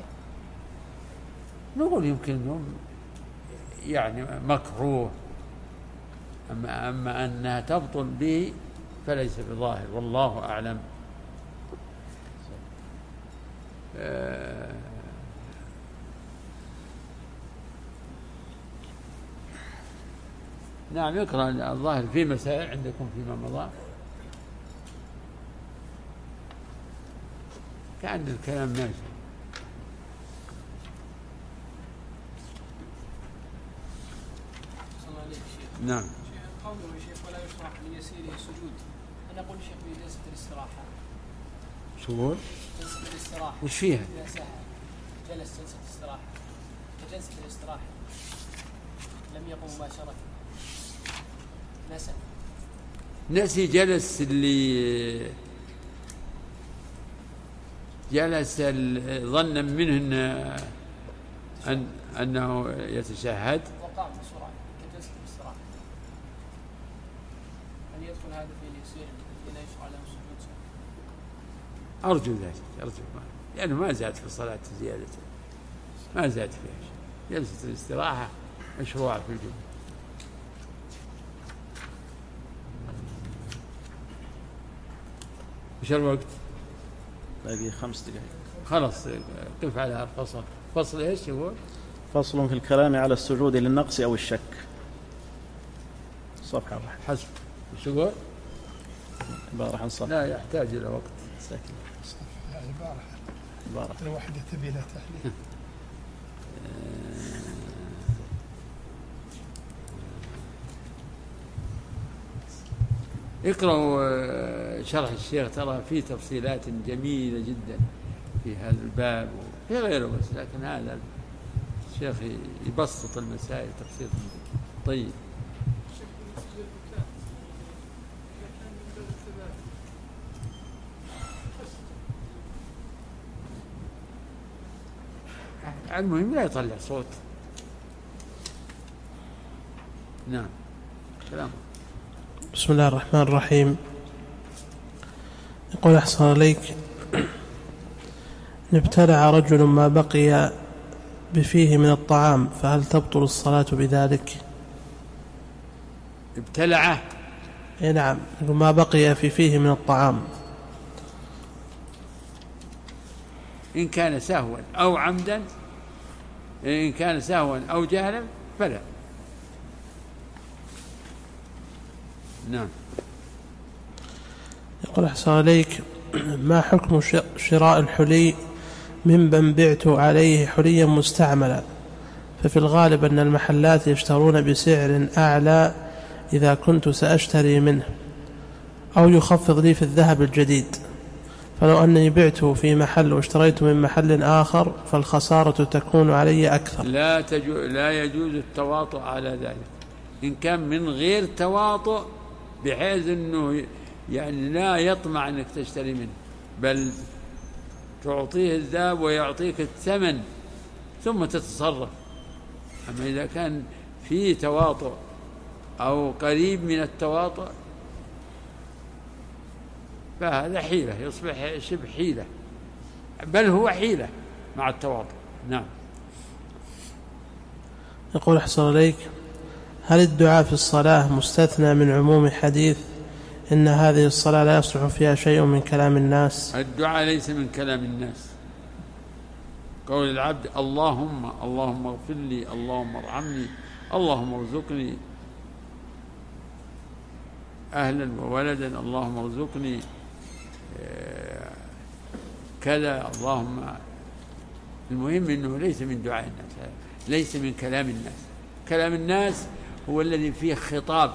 Speaker 1: نقول يمكن إنه يعني مكروه، أما أما أنها تبطل به فليس بظاهر، والله أعلم. آه نعم. يقرأ الظاهر في مسائل عندكم فيما مضى كان الكلام ماشي. نعم.
Speaker 4: قوله يا شيخ ولا يشرع ليسيره سجود، أنا أقول شيخ في جلسة الاستراحة.
Speaker 1: شو؟
Speaker 4: جلسة الاستراحة.
Speaker 1: وش فيها؟
Speaker 4: إذا سهل جلس جلسة الاستراحة كجلسة الاستراحة لم يقم مباشرة نسى
Speaker 1: نسي جلس اللي جلس ظنا منه أن أنه يتشهد
Speaker 4: وقام بسرعة كجلسة الاستراحة، هل يدخل هذا في اليسير لا يشرع له السجود؟
Speaker 1: أرجو ذلك، أرجو ما. لأنه ما زاد في الصلاة زيادة، ما زاد فيها شيء. جلسة الاستراحة مشروعة في الجمعة. وش الوقت؟
Speaker 2: باقي خمس دقائق.
Speaker 1: خلاص قف على الفصل. فصل ايش هو؟
Speaker 2: فصل في الكلام على السجود للنقص أو الشك. صفحة واحدة
Speaker 1: حسب. وش يقول؟
Speaker 2: عبارة عن صفحة.
Speaker 1: لا يحتاج إلى وقت.
Speaker 2: ساكن.
Speaker 3: عبارة
Speaker 2: عبارة
Speaker 3: الوحدة تبي لها تحليل.
Speaker 1: اقرأوا شرح الشيخ، ترى فيه تفصيلات جميلة جدا في هذا الباب وفي غيره، بس لكن هذا الشيخ يبسط المسائل تفصيل طيب. المهم لا يطلع صوت. نعم كلام.
Speaker 5: بسم الله الرحمن الرحيم. يقول أحسن عليك، إن ابتلع رجل ما بقي بفيه من الطعام فهل تبطل الصلاة بذلك؟
Speaker 1: ابتلعه؟
Speaker 5: إيه نعم، ما بقي في فيه من الطعام.
Speaker 1: إن كان سهوا أو عمدا، إن كان سهوا أو جهلا فلا. نعم.
Speaker 5: يقول أحسن عليك، ما حكم شراء الحلي ممن بعت عليه حليا مستعملا، ففي الغالب أن المحلات يشترون بسعر أعلى إذا كنت سأشتري منه، أو يخفض لي في الذهب الجديد، فلو أنني بعته في محل واشتريت من محل آخر فالخسارة تكون علي أكثر.
Speaker 1: لا, تجو لا يجوز التواطؤ على ذلك. إن كان من غير تواطؤ بحيث أنه يعني لا يطمع أنك تشتري منه، بل تعطيه الذهب ويعطيك الثمن ثم تتصرف. أما إذا كان فيه تواطؤ أو قريب من التواطؤ فهذا حيلة، يصبح شبه حيلة، بل هو حيلة مع التواطؤ. نعم.
Speaker 5: يقول أحسن عليك، هل الدعاء في الصلاة مستثنى من عموم حديث إن هذه الصلاة لا يصلح فيها شيء من كلام الناس؟
Speaker 1: الدعاء ليس من كلام الناس. قول العبد اللهم اللهم اغفر لي، اللهم ارحمني، اللهم ارزقني أهلا وولدا، اللهم ارزقني كذا، اللهم. المهم أنه ليس من دعاء الناس، ليس من كلام الناس. كلام الناس هو الذي فيه خطاب،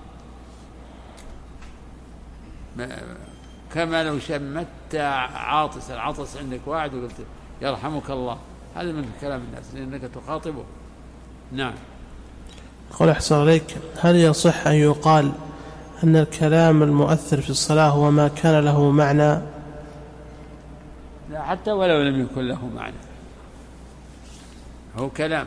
Speaker 1: كما لو شمت عاطس العطس عندك واحد وقلت يرحمك الله، هذا من كلام الناس لأنك تخاطبه. نعم.
Speaker 5: قل أحسن عليك، هل يصح أن يقال أن الكلام المؤثر في الصلاة هو ما كان له معنى؟
Speaker 1: لا، حتى ولو لم يكن له معنى هو كلام،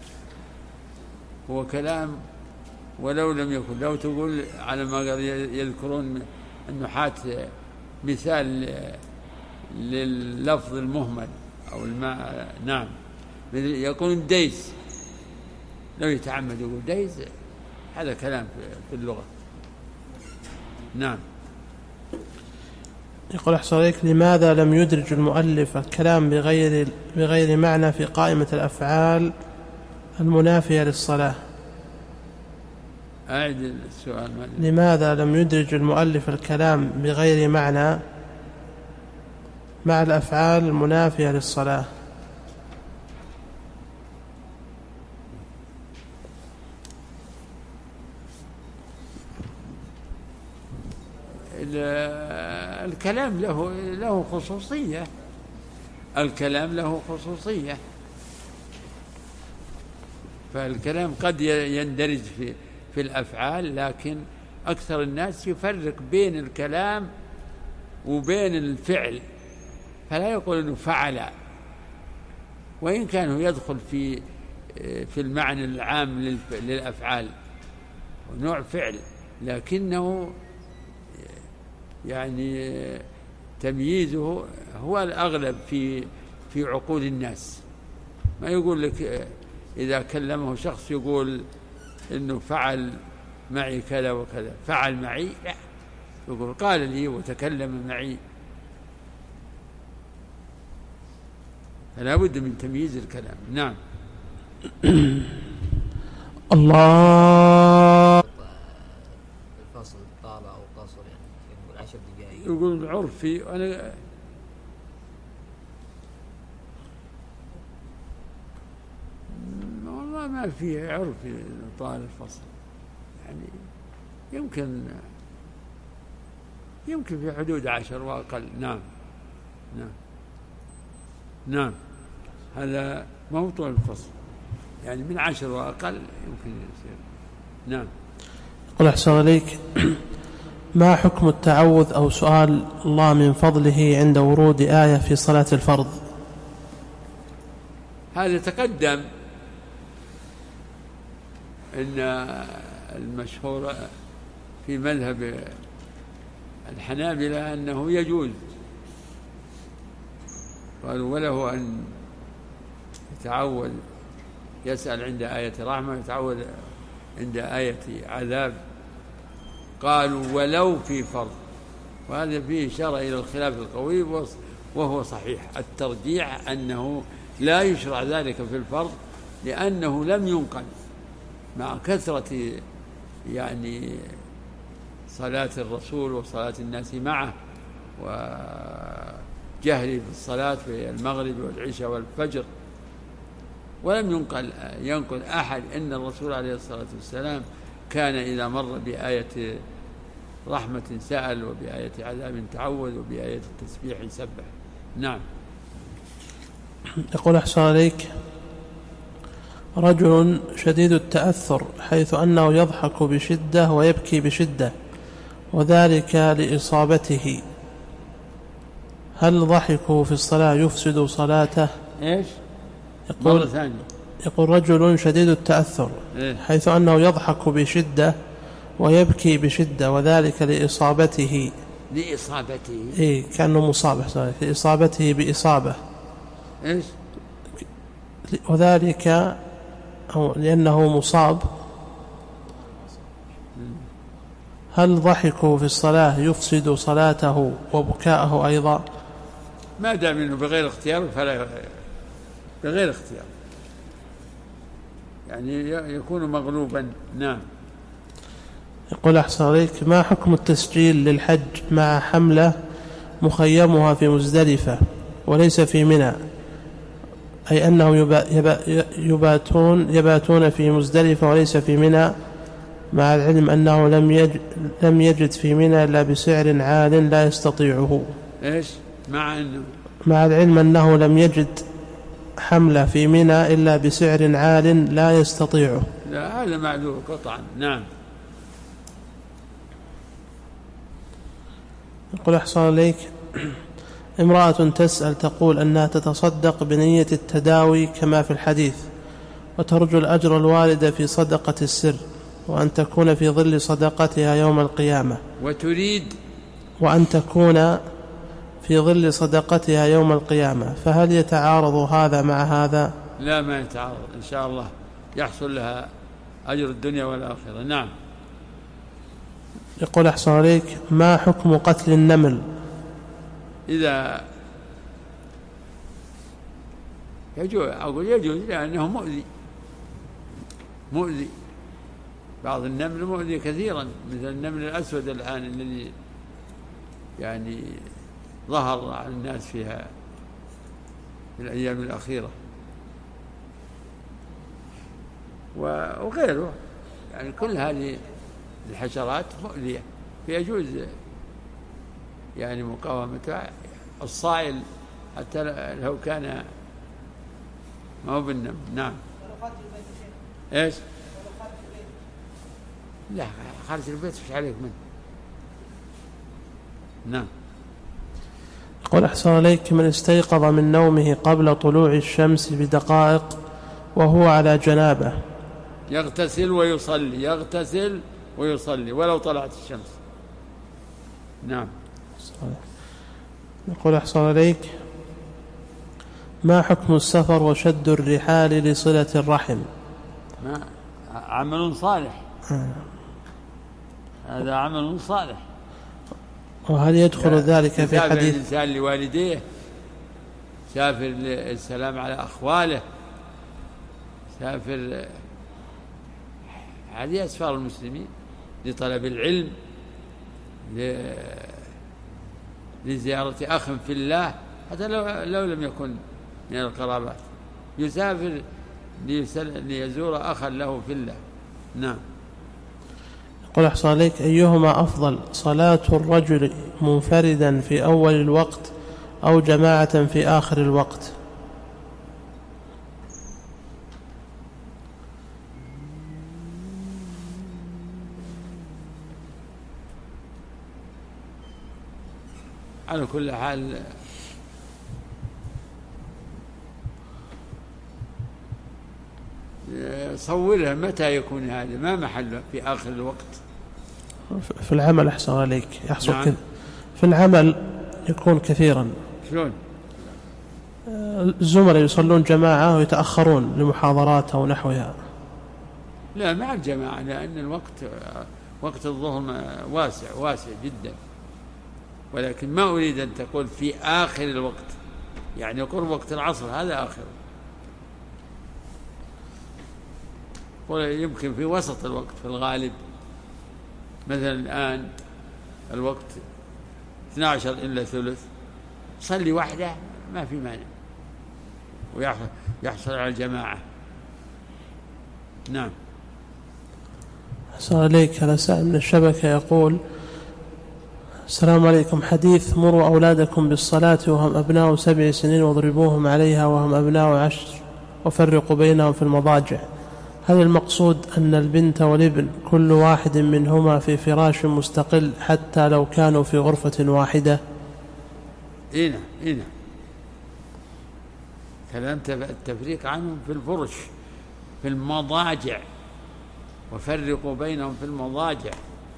Speaker 1: هو كلام ولو لم يكن. لو تقول على ما يذكرون النحاة مثال لللفظ المهمل أو الماء، نعم، يقول ديس، لو يتعمد يقول ديس هذا كلام في اللغة. نعم.
Speaker 5: يقول أحسن عليك، لماذا لم يدرج المؤلف الكلام بغير بغير معنى في قائمة الأفعال المنافية للصلاة؟
Speaker 1: أعد السؤال.
Speaker 5: لماذا لم يدرج المؤلف الكلام بغير معنى مع الأفعال المنافية للصلاة؟
Speaker 1: الكلام له له خصوصية، الكلام له خصوصية، فالكلام قد يندرج في في الأفعال، لكن أكثر الناس يفرق بين الكلام وبين الفعل، فلا يقول إنه فعل، وإن كان يدخل في في المعنى العام للأفعال ونوع فعل، لكنه يعني تمييزه هو الأغلب في في عقول الناس. ما يقول لك إذا كلمه شخص يقول إنه فعل معي كذا وكذا، فعل معي، لا، يقول قال لي وتكلم معي. فلا بد من تمييز الكلام. نعم.
Speaker 5: الله.
Speaker 6: الفصل طال أو قصر، يعني يقول عشر دقائق،
Speaker 1: يقول عرفي. أنا والله ما في عرفي طال الفصل، يعني يمكن يمكن في حدود عشر وأقل. نعم نعم نعم، هذا موضوع الفصل، يعني من عشر وأقل يمكن يصير. نعم.
Speaker 5: قل أحسن عليك، ما حكم التعوذ أو سؤال الله من فضله عند ورود آية في صلاة الفرض؟
Speaker 1: هذا تقدم إن المشهور في مذهب الحنابلة أنه يجوز، قالوا وله أن يتعوذ، يسأل عند آية رحمة، يتعوذ عند آية عذاب. قالوا ولو في فرض، وهذا فيه إشارة إلى الخلاف القوي وهو صحيح. الترجيح أنه لا يشرع ذلك في الفرض، لأنه لم ينقل مع كثرة يعني صلاة الرسول وصلاة الناس معه وجهره في الصلاة في المغرب والعشاء والفجر، ولم ينقل ينقل أحد أن الرسول عليه الصلاة والسلام كان إذا مر بآية رحمة سأل، وبآية عذاب تعوذ، وبآية التسبيح سبح. نعم.
Speaker 5: يقول أحسن عليك، رجل شديد التأثر حيث أنه يضحك بشدة ويبكي بشدة، وذلك لإصابته، هل ضحكه في الصلاة يفسد صلاته؟
Speaker 1: إيش؟
Speaker 5: يقول
Speaker 1: مرة ثانية.
Speaker 5: يقول رجل شديد التأثر
Speaker 1: إيه؟
Speaker 5: حيث أنه يضحك بشدة ويبكي بشدة، وذلك لإصابته.
Speaker 1: لإصابته؟
Speaker 5: إيه، كأنه مصاب، لإصابته بإصابة.
Speaker 1: إيش؟
Speaker 5: وذلك أو لأنه مصاب، هل ضحكه في الصلاة يفسد صلاته وبكاءه أيضا؟
Speaker 1: ما دام منه بغير اختيار فلا، بغير اختيار، يعني يكون مغلوبا. نعم.
Speaker 5: يقول أحسن عليك، ما حكم التسجيل للحج مع حملة مخيمها في مزدلفة وليس في منى، أي أنهم يباتون يباتون في مزدلفة وليس في منى، مع العلم أنه لم يجد, لم يجد في منى إلا بسعر عال لا يستطيعه؟
Speaker 1: إيش؟ مع أنه
Speaker 5: مع العلم أنه لم يجد حملة في منى إلا بسعر عال لا يستطيعه.
Speaker 1: لا، هذا معذور قطعا. نعم.
Speaker 5: يقول أحسن عليك، امرأة تسأل تقول أنها تتصدق بنية التداوي كما في الحديث، وترجو الأجر الوارد في صدقة السر، وأن تكون في ظل صدقتها يوم القيامة،
Speaker 1: وتريد
Speaker 5: وأن تكون في ظل صدقتها يوم القيامة، فهل يتعارض هذا مع هذا؟
Speaker 1: لا، ما يتعارض، إن شاء الله يحصل لها أجر الدنيا والآخرة. نعم.
Speaker 5: يقول أحسن عليك، ما حكم قتل النمل؟
Speaker 1: إذا يجوز، أقول يجوز، لأنه مؤذي مؤذي بعض النمل مؤذي كثيرا، مثل النمل الأسود الآن الذي يعني ظهر على الناس فيها في الأيام الأخيرة، وغيره، يعني كل هذه الحشرات مؤذية، فيجوز يعني مقاومتها. الصائل حتى لو كان ما هو بالنمل. نعم. ايش؟ لا، خارج البيت مش عليك منه. نعم.
Speaker 5: يقول أحسن عليك، من استيقظ من نومه قبل طلوع الشمس بدقائق وهو على جنابه،
Speaker 1: يغتسل ويصلي، يغتسل ويصلي ولو طلعت الشمس. نعم.
Speaker 5: يقول أحسن عليك، ما حكم السفر وشد الرحال لصلة الرحم؟
Speaker 1: ما عمل صالح، هذا عمل صالح.
Speaker 5: وهل يدخل ذلك في
Speaker 1: سافر
Speaker 5: حديث
Speaker 1: الإنسان لوالديه، سافر للسلام على أخواله، سافر، هذه أسفار المسلمين لطلب العلم، لزيارة أخ في الله، حتى لو, لو لم يكن من القرابات، يسافر ليزور أخا له في الله. نعم.
Speaker 5: قل أحسن عليك، أيهما أفضل، صلاة الرجل منفردا في أول الوقت أو جماعة في آخر الوقت؟
Speaker 1: على كل حال صورها متى يكون هذا، ما محله في آخر الوقت.
Speaker 5: في العمل أحسن عليك يحصل
Speaker 1: نعم.
Speaker 5: كذا في العمل يكون كثيرا.
Speaker 1: شلون؟
Speaker 5: الزملاء يصلون جماعة ويتأخرون لمحاضرات أو نحوها.
Speaker 1: لا، مع الجماعة، لأن الوقت وقت الظهر واسع واسع جدا، ولكن ما أريد أن تقول في آخر الوقت، يعني قرب وقت العصر هذا آخر، يمكن في وسط الوقت في الغالب. مثلا الآن الوقت اثني عشر إلا ثلث، صلي وحده ما في مانع، ويحصل على الجماعة. نعم.
Speaker 5: أحسن عليك، هذا سائل من الشبكة يقول: السلام عليكم، حديث مروا أولادكم بالصلاة وهم أبناء سبع سنين واضربوهم عليها وهم أبناء عشر وفرقوا بينهم في المضاجع، هل المقصود أن البنت والابن كل واحد منهما في فراش مستقل حتى لو كانوا في غرفة واحدة؟
Speaker 1: إينا إينا كلام التفريق عنهم في الفرش، في المضاجع، وفرقوا بينهم في المضاجع.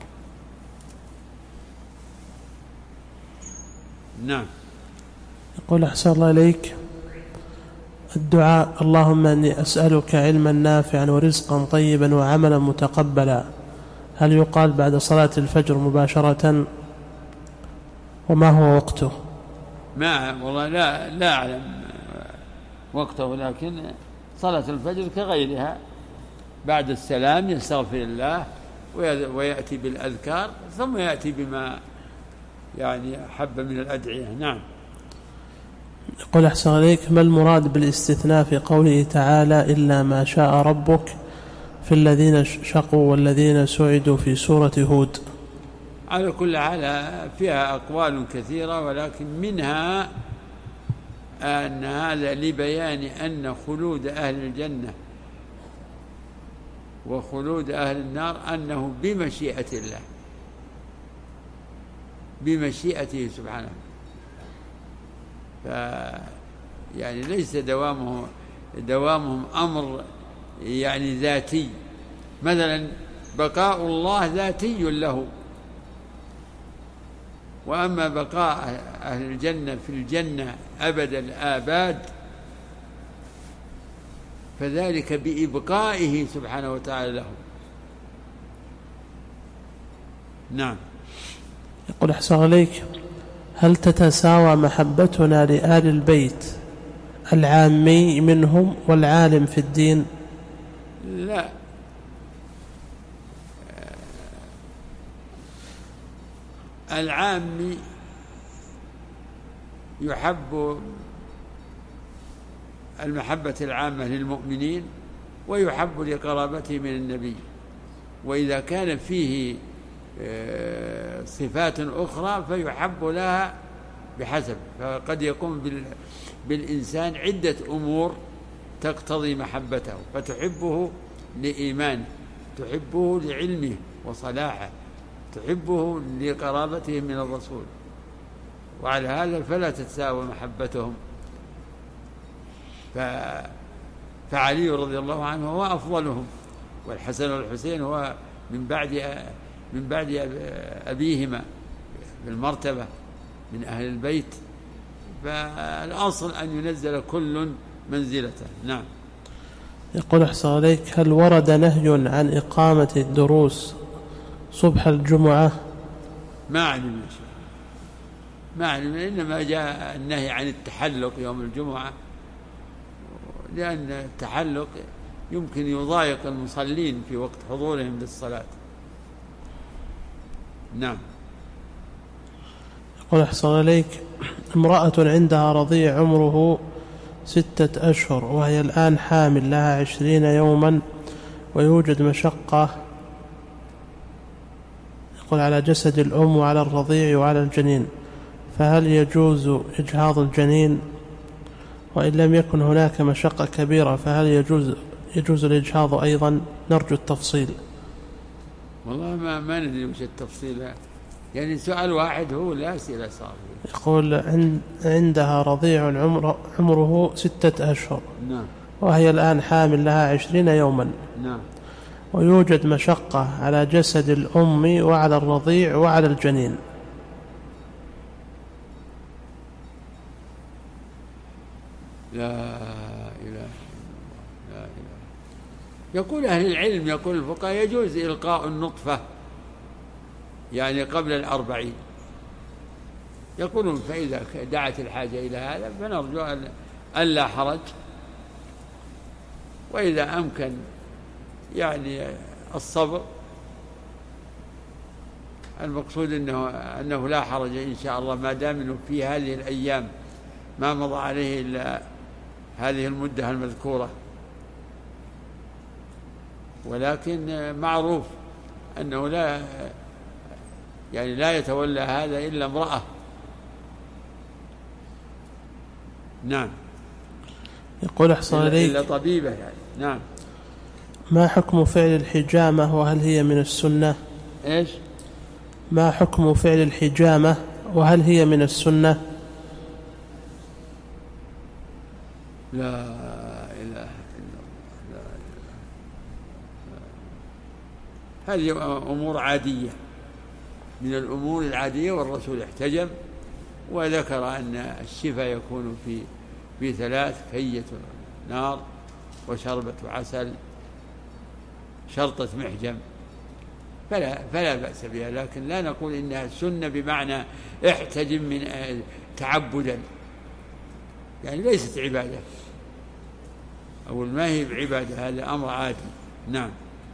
Speaker 1: نعم.
Speaker 5: يقول: أحسن الله إليك، الدعاء اللهم أني أسألك علما نافعا ورزقا طيبا وعملا متقبلا، هل يقال بعد صلاة الفجر مباشرة؟ وما هو وقته؟
Speaker 1: ما والله لا لا أعلم وقته، لكن صلاة الفجر كغيرها، بعد السلام يستغفر الله ويأتي بالأذكار، ثم يأتي بما يعني حب من الأدعية. نعم.
Speaker 5: يقول: أحسن عليك، ما المراد بالاستثناء في قوله تعالى إلا ما شاء ربك في الذين شقوا والذين سعدوا في سورة هود؟
Speaker 1: على كل حال فيها أقوال كثيرة، ولكن منها أن هذا لبيان أن خلود أهل الجنة وخلود أهل النار أنه بمشيئة الله، بمشيئته سبحانه، ف يعني ليس دوامه دوامهم أمر يعني ذاتي. مثلا بقاء الله ذاتي له، وأما بقاء أهل الجنة في الجنة أبد الآباد فذلك بإبقائه سبحانه وتعالى له. نعم.
Speaker 5: يقول: أحسن عليك، هل تتساوى محبتنا لآل البيت العامي منهم والعالم في الدين؟
Speaker 1: لا، العامي يحب المحبة العامة للمؤمنين ويحب لقرابته من النبي، وإذا كان فيه صفات أخرى فيحب لها بحسب، فقد يقوم بالإنسان عدة أمور تقتضي محبته، فتحبه لإيمانه، تحبه لعلمه وصلاحه، تحبه لقرابته من الرسول، وعلى هذا فلا تتساوى محبتهم. فعلي رضي الله عنه هو أفضلهم، والحسن والحسين هو من بعد من بعد أبيهما بالمرتبة من أهل البيت، فالأصل أن ينزل كل منزلته. نعم.
Speaker 5: يقول أحسن عليك: هل ورد نهي عن إقامة الدروس صبح الجمعة؟
Speaker 1: ما أعلم يا شيخ، ما أعلم، إنما جاء النهي عن التحلق يوم الجمعة، لأن التحلق يمكن يضايق المصلين في وقت حضورهم للصلاة. نعم.
Speaker 5: يقول أحسن عليك: امرأة عندها رضيع عمره ستة أشهر وهي الآن حامل لها عشرين يوما ويوجد مشقة، يقول، على جسد الأم وعلى الرضيع وعلى الجنين، فهل يجوز إجهاض الجنين؟ وإن لم يكن هناك مشقة كبيرة فهل يجوز يجوز الإجهاض أيضا؟ نرجو التفصيل.
Speaker 1: والله ما ما ندري وش التفصيل، يعني سؤال واحد هو لا أسئلة صار.
Speaker 5: يقول: عندها رضيع عمره, عمره ستة أشهر.
Speaker 1: نعم.
Speaker 5: وهي الآن حامل لها عشرين يوما.
Speaker 1: نعم.
Speaker 5: ويوجد مشقة على جسد الأم وعلى الرضيع وعلى الجنين.
Speaker 1: لا إله إلا الله، لا إله. يقول أهل العلم، يقول الفقهاء، يجوز إلقاء النطفة يعني قبل الأربعين، يقولون فإذا دعت الحاجة إلى هذا فنرجو أن لا حرج، وإذا أمكن يعني الصبر، المقصود أنه, أنه لا حرج إن شاء الله، ما دام أنه في هذه الأيام ما مضى عليه إلا هذه المدة المذكورة. ولكن معروف أنه لا يعني لا يتولى هذا إلا امرأة. نعم.
Speaker 5: يقول أحسن عليك:
Speaker 1: إلا طبيبة يعني. نعم.
Speaker 5: ما حكم فعل الحجامة وهل هي من السنة؟
Speaker 1: إيش؟
Speaker 5: ما حكم فعل الحجامة وهل هي من السنة؟
Speaker 1: لا إله إلا الله، لا إله. هذه أمور عادية من الأمور العادية، والرسول احتجم وذكر أن الشفاء يكون في في ثلاث: كية نار، وشربة عسل، شرطة محجم، فلا, فلا بأس بها، لكن لا نقول إنها سنة بمعنى احتجم من تعبدا، يعني ليست عبادة، أو ما هي بعبادة، هذا أمر عادي. نعم.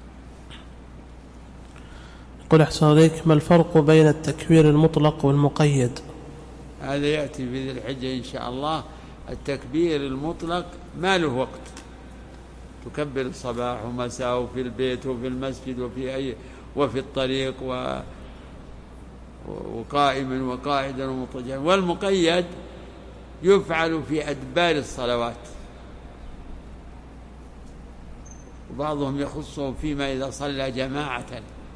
Speaker 5: يقول أحسن عليك: ما الفرق بين التكبير المطلق والمقيد؟
Speaker 1: هذا يأتي في ذي الحجة إن شاء الله. التكبير المطلق ما له وقت، تكبر الصباح ومساء، وفي البيت وفي المسجد وفي أي وفي الطريق و وقائما وقاعدا ومضطجعا. والمقيد يفعل في أدبار الصلوات، وبعضهم يخصه فيما إذا صلى جماعة،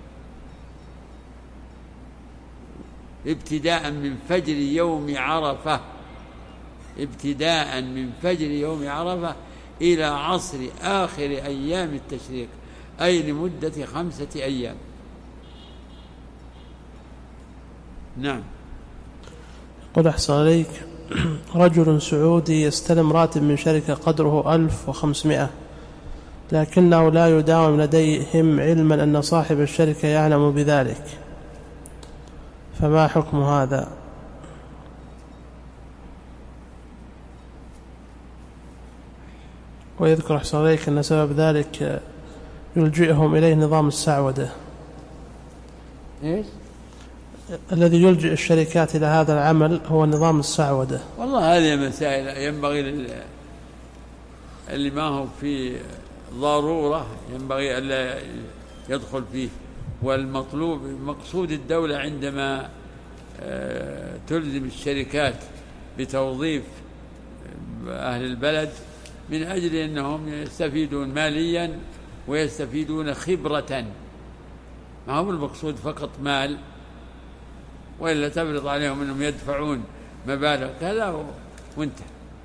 Speaker 1: ابتداء من فجر يوم عرفة، ابتداء من فجر يوم عرفة إلى عصر آخر أيام التشريق، أي لمدة خمسة أيام. نعم.
Speaker 5: قل أحسن عليك: رجل سعودي يستلم راتب من شركة قدره ألف وخمسمائة، لكنه لا يداوم لديهم علما أن صاحب الشركة يعلم بذلك، فما حكم هذا؟ ويذكر أحسن عليك أن سبب ذلك يلجئهم إليه نظام السعودة.
Speaker 1: إيش؟
Speaker 5: الذي يلجئ الشركات إلى هذا العمل هو نظام السعودة.
Speaker 1: والله هذه مسائل ينبغي اللي ما هو في ضرورة ينبغي ألا يدخل فيه. والمطلوب مقصود الدولة عندما تلزم الشركات بتوظيف أهل البلد من أجل أنهم يستفيدون ماليا ويستفيدون خبرة، ما هو المقصود فقط مال، وإلا تفرض عليهم أنهم يدفعون مبالغ كذا وانتهى.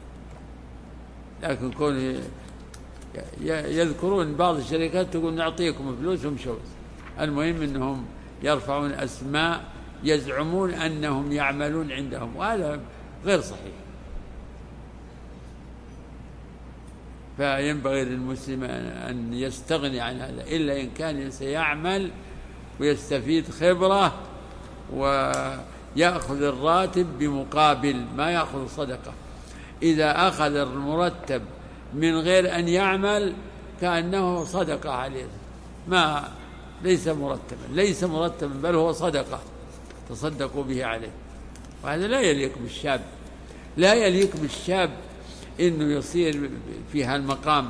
Speaker 1: لكن كون يذكرون بعض الشركات تقول نعطيكم فلوس ومشوا، المهم أنهم يرفعون أسماء يزعمون أنهم يعملون عندهم، وهذا غير صحيح. فينبغي للمسلم أن يستغني عن هذا إلا إن كان سيعمل ويستفيد خبرة ويأخذ الراتب بمقابل ما يأخذ صدقة. إذا أخذ المرتب من غير أن يعمل كأنه صدقة عليه، ما ليس مرتبا ليس مرتبا بل هو صدقة تصدقوا به عليه، وهذا لا يليق بالشاب. لا يليق بالشاب إنه يصير في هالمقام،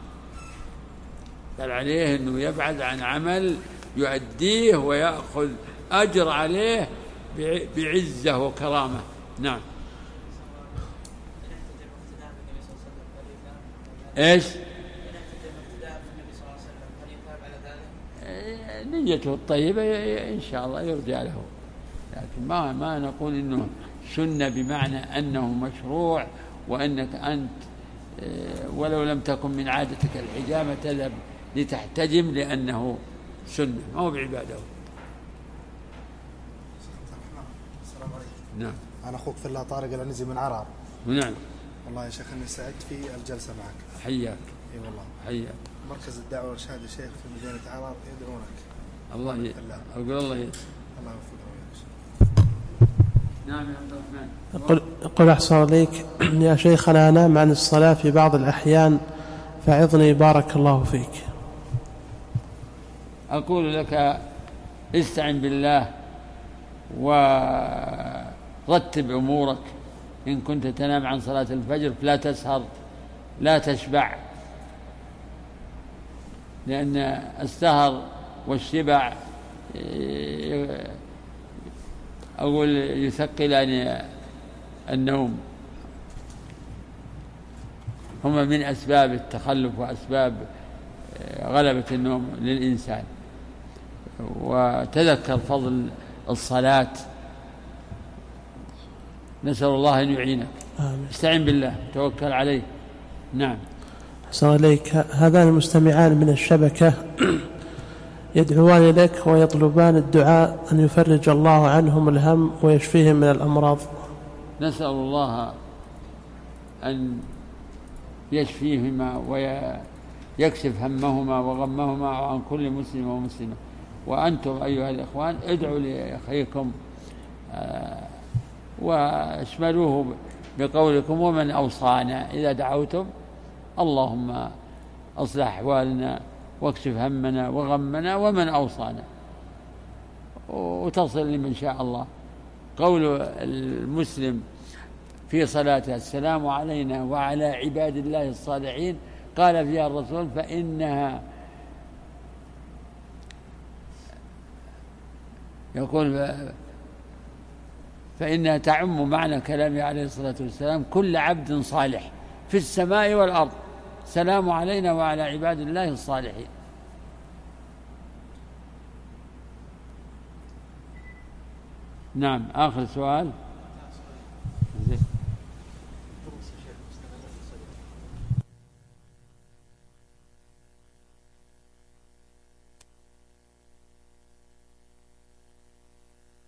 Speaker 1: بل عليه إنه يبعد عن عمل يؤديه ويأخذ أجر عليه بعزة وكرامة. نعم. إيش؟ نيته الطيبة إن شاء الله يرجع له، لكن ما ما نقول إنه سنة بمعنى أنه مشروع وأنك أنت ولو لم تكن من عادتك الحجامة تذهب لتحتجم لأنه سنة، ما هو بعباده.
Speaker 7: السلام عليكم.
Speaker 1: نعم.
Speaker 7: أنا أخوك في الله طارق العنزي من عرعر.
Speaker 1: نعم.
Speaker 7: والله يا شيخ أني سعدت في الجلسة معك.
Speaker 1: حياك.
Speaker 7: اي والله.
Speaker 1: حياك.
Speaker 7: مركز الدعوة والإرشاد يا شيخ في مدينة عرعر يدعونك.
Speaker 1: الله ي... أقول الله يسر.
Speaker 7: الله يوفقك.
Speaker 1: نعم يا عبد الرحمن.
Speaker 5: يقول, يقول أحسن عليك يا شيخنا، أنام عن الصلاة في بعض الأحيان فعظني بارك الله فيك.
Speaker 1: أقول لك استعن بالله ورتب أمورك. إن كنت تنام عن صلاة الفجر فلا تسهر، لا تشبع، لأن السهر والشبع أقول يثقلان النوم، هما من أسباب التخلف وأسباب غلبة النوم للإنسان. وتذكر فضل الصلاة، نسأل الله أن يعينك.
Speaker 5: آمين.
Speaker 1: استعن بالله، توكل عليه. نعم.
Speaker 5: أحسن عليك. هذان المستمعان من الشبكة يدعوان لك ويطلبان الدعاء أن يفرج الله عنهم الهم ويشفيهم من الأمراض.
Speaker 1: نسأل الله أن يشفيهما ويكشف همهما وغمهما عن كل مسلم ومسلمة. وأنتم أيها الإخوان ادعوا لأخيكم واشملوه بقولكم ومن أوصانا إذا دعوتم اللهم أصلح أحوالنا واكشف همنا وغمنا ومن أوصانا، وتصل لمن شاء الله. قول المسلم في صلاته السلام علينا وعلى عباد الله الصالحين قال فيها الرسول فإنها يقول فإنها تعم معنى كلامه عليه الصلاة والسلام كل عبد صالح في السماء والأرض، سلام علينا وعلى عباد الله الصالحين. نعم. آخر سؤال.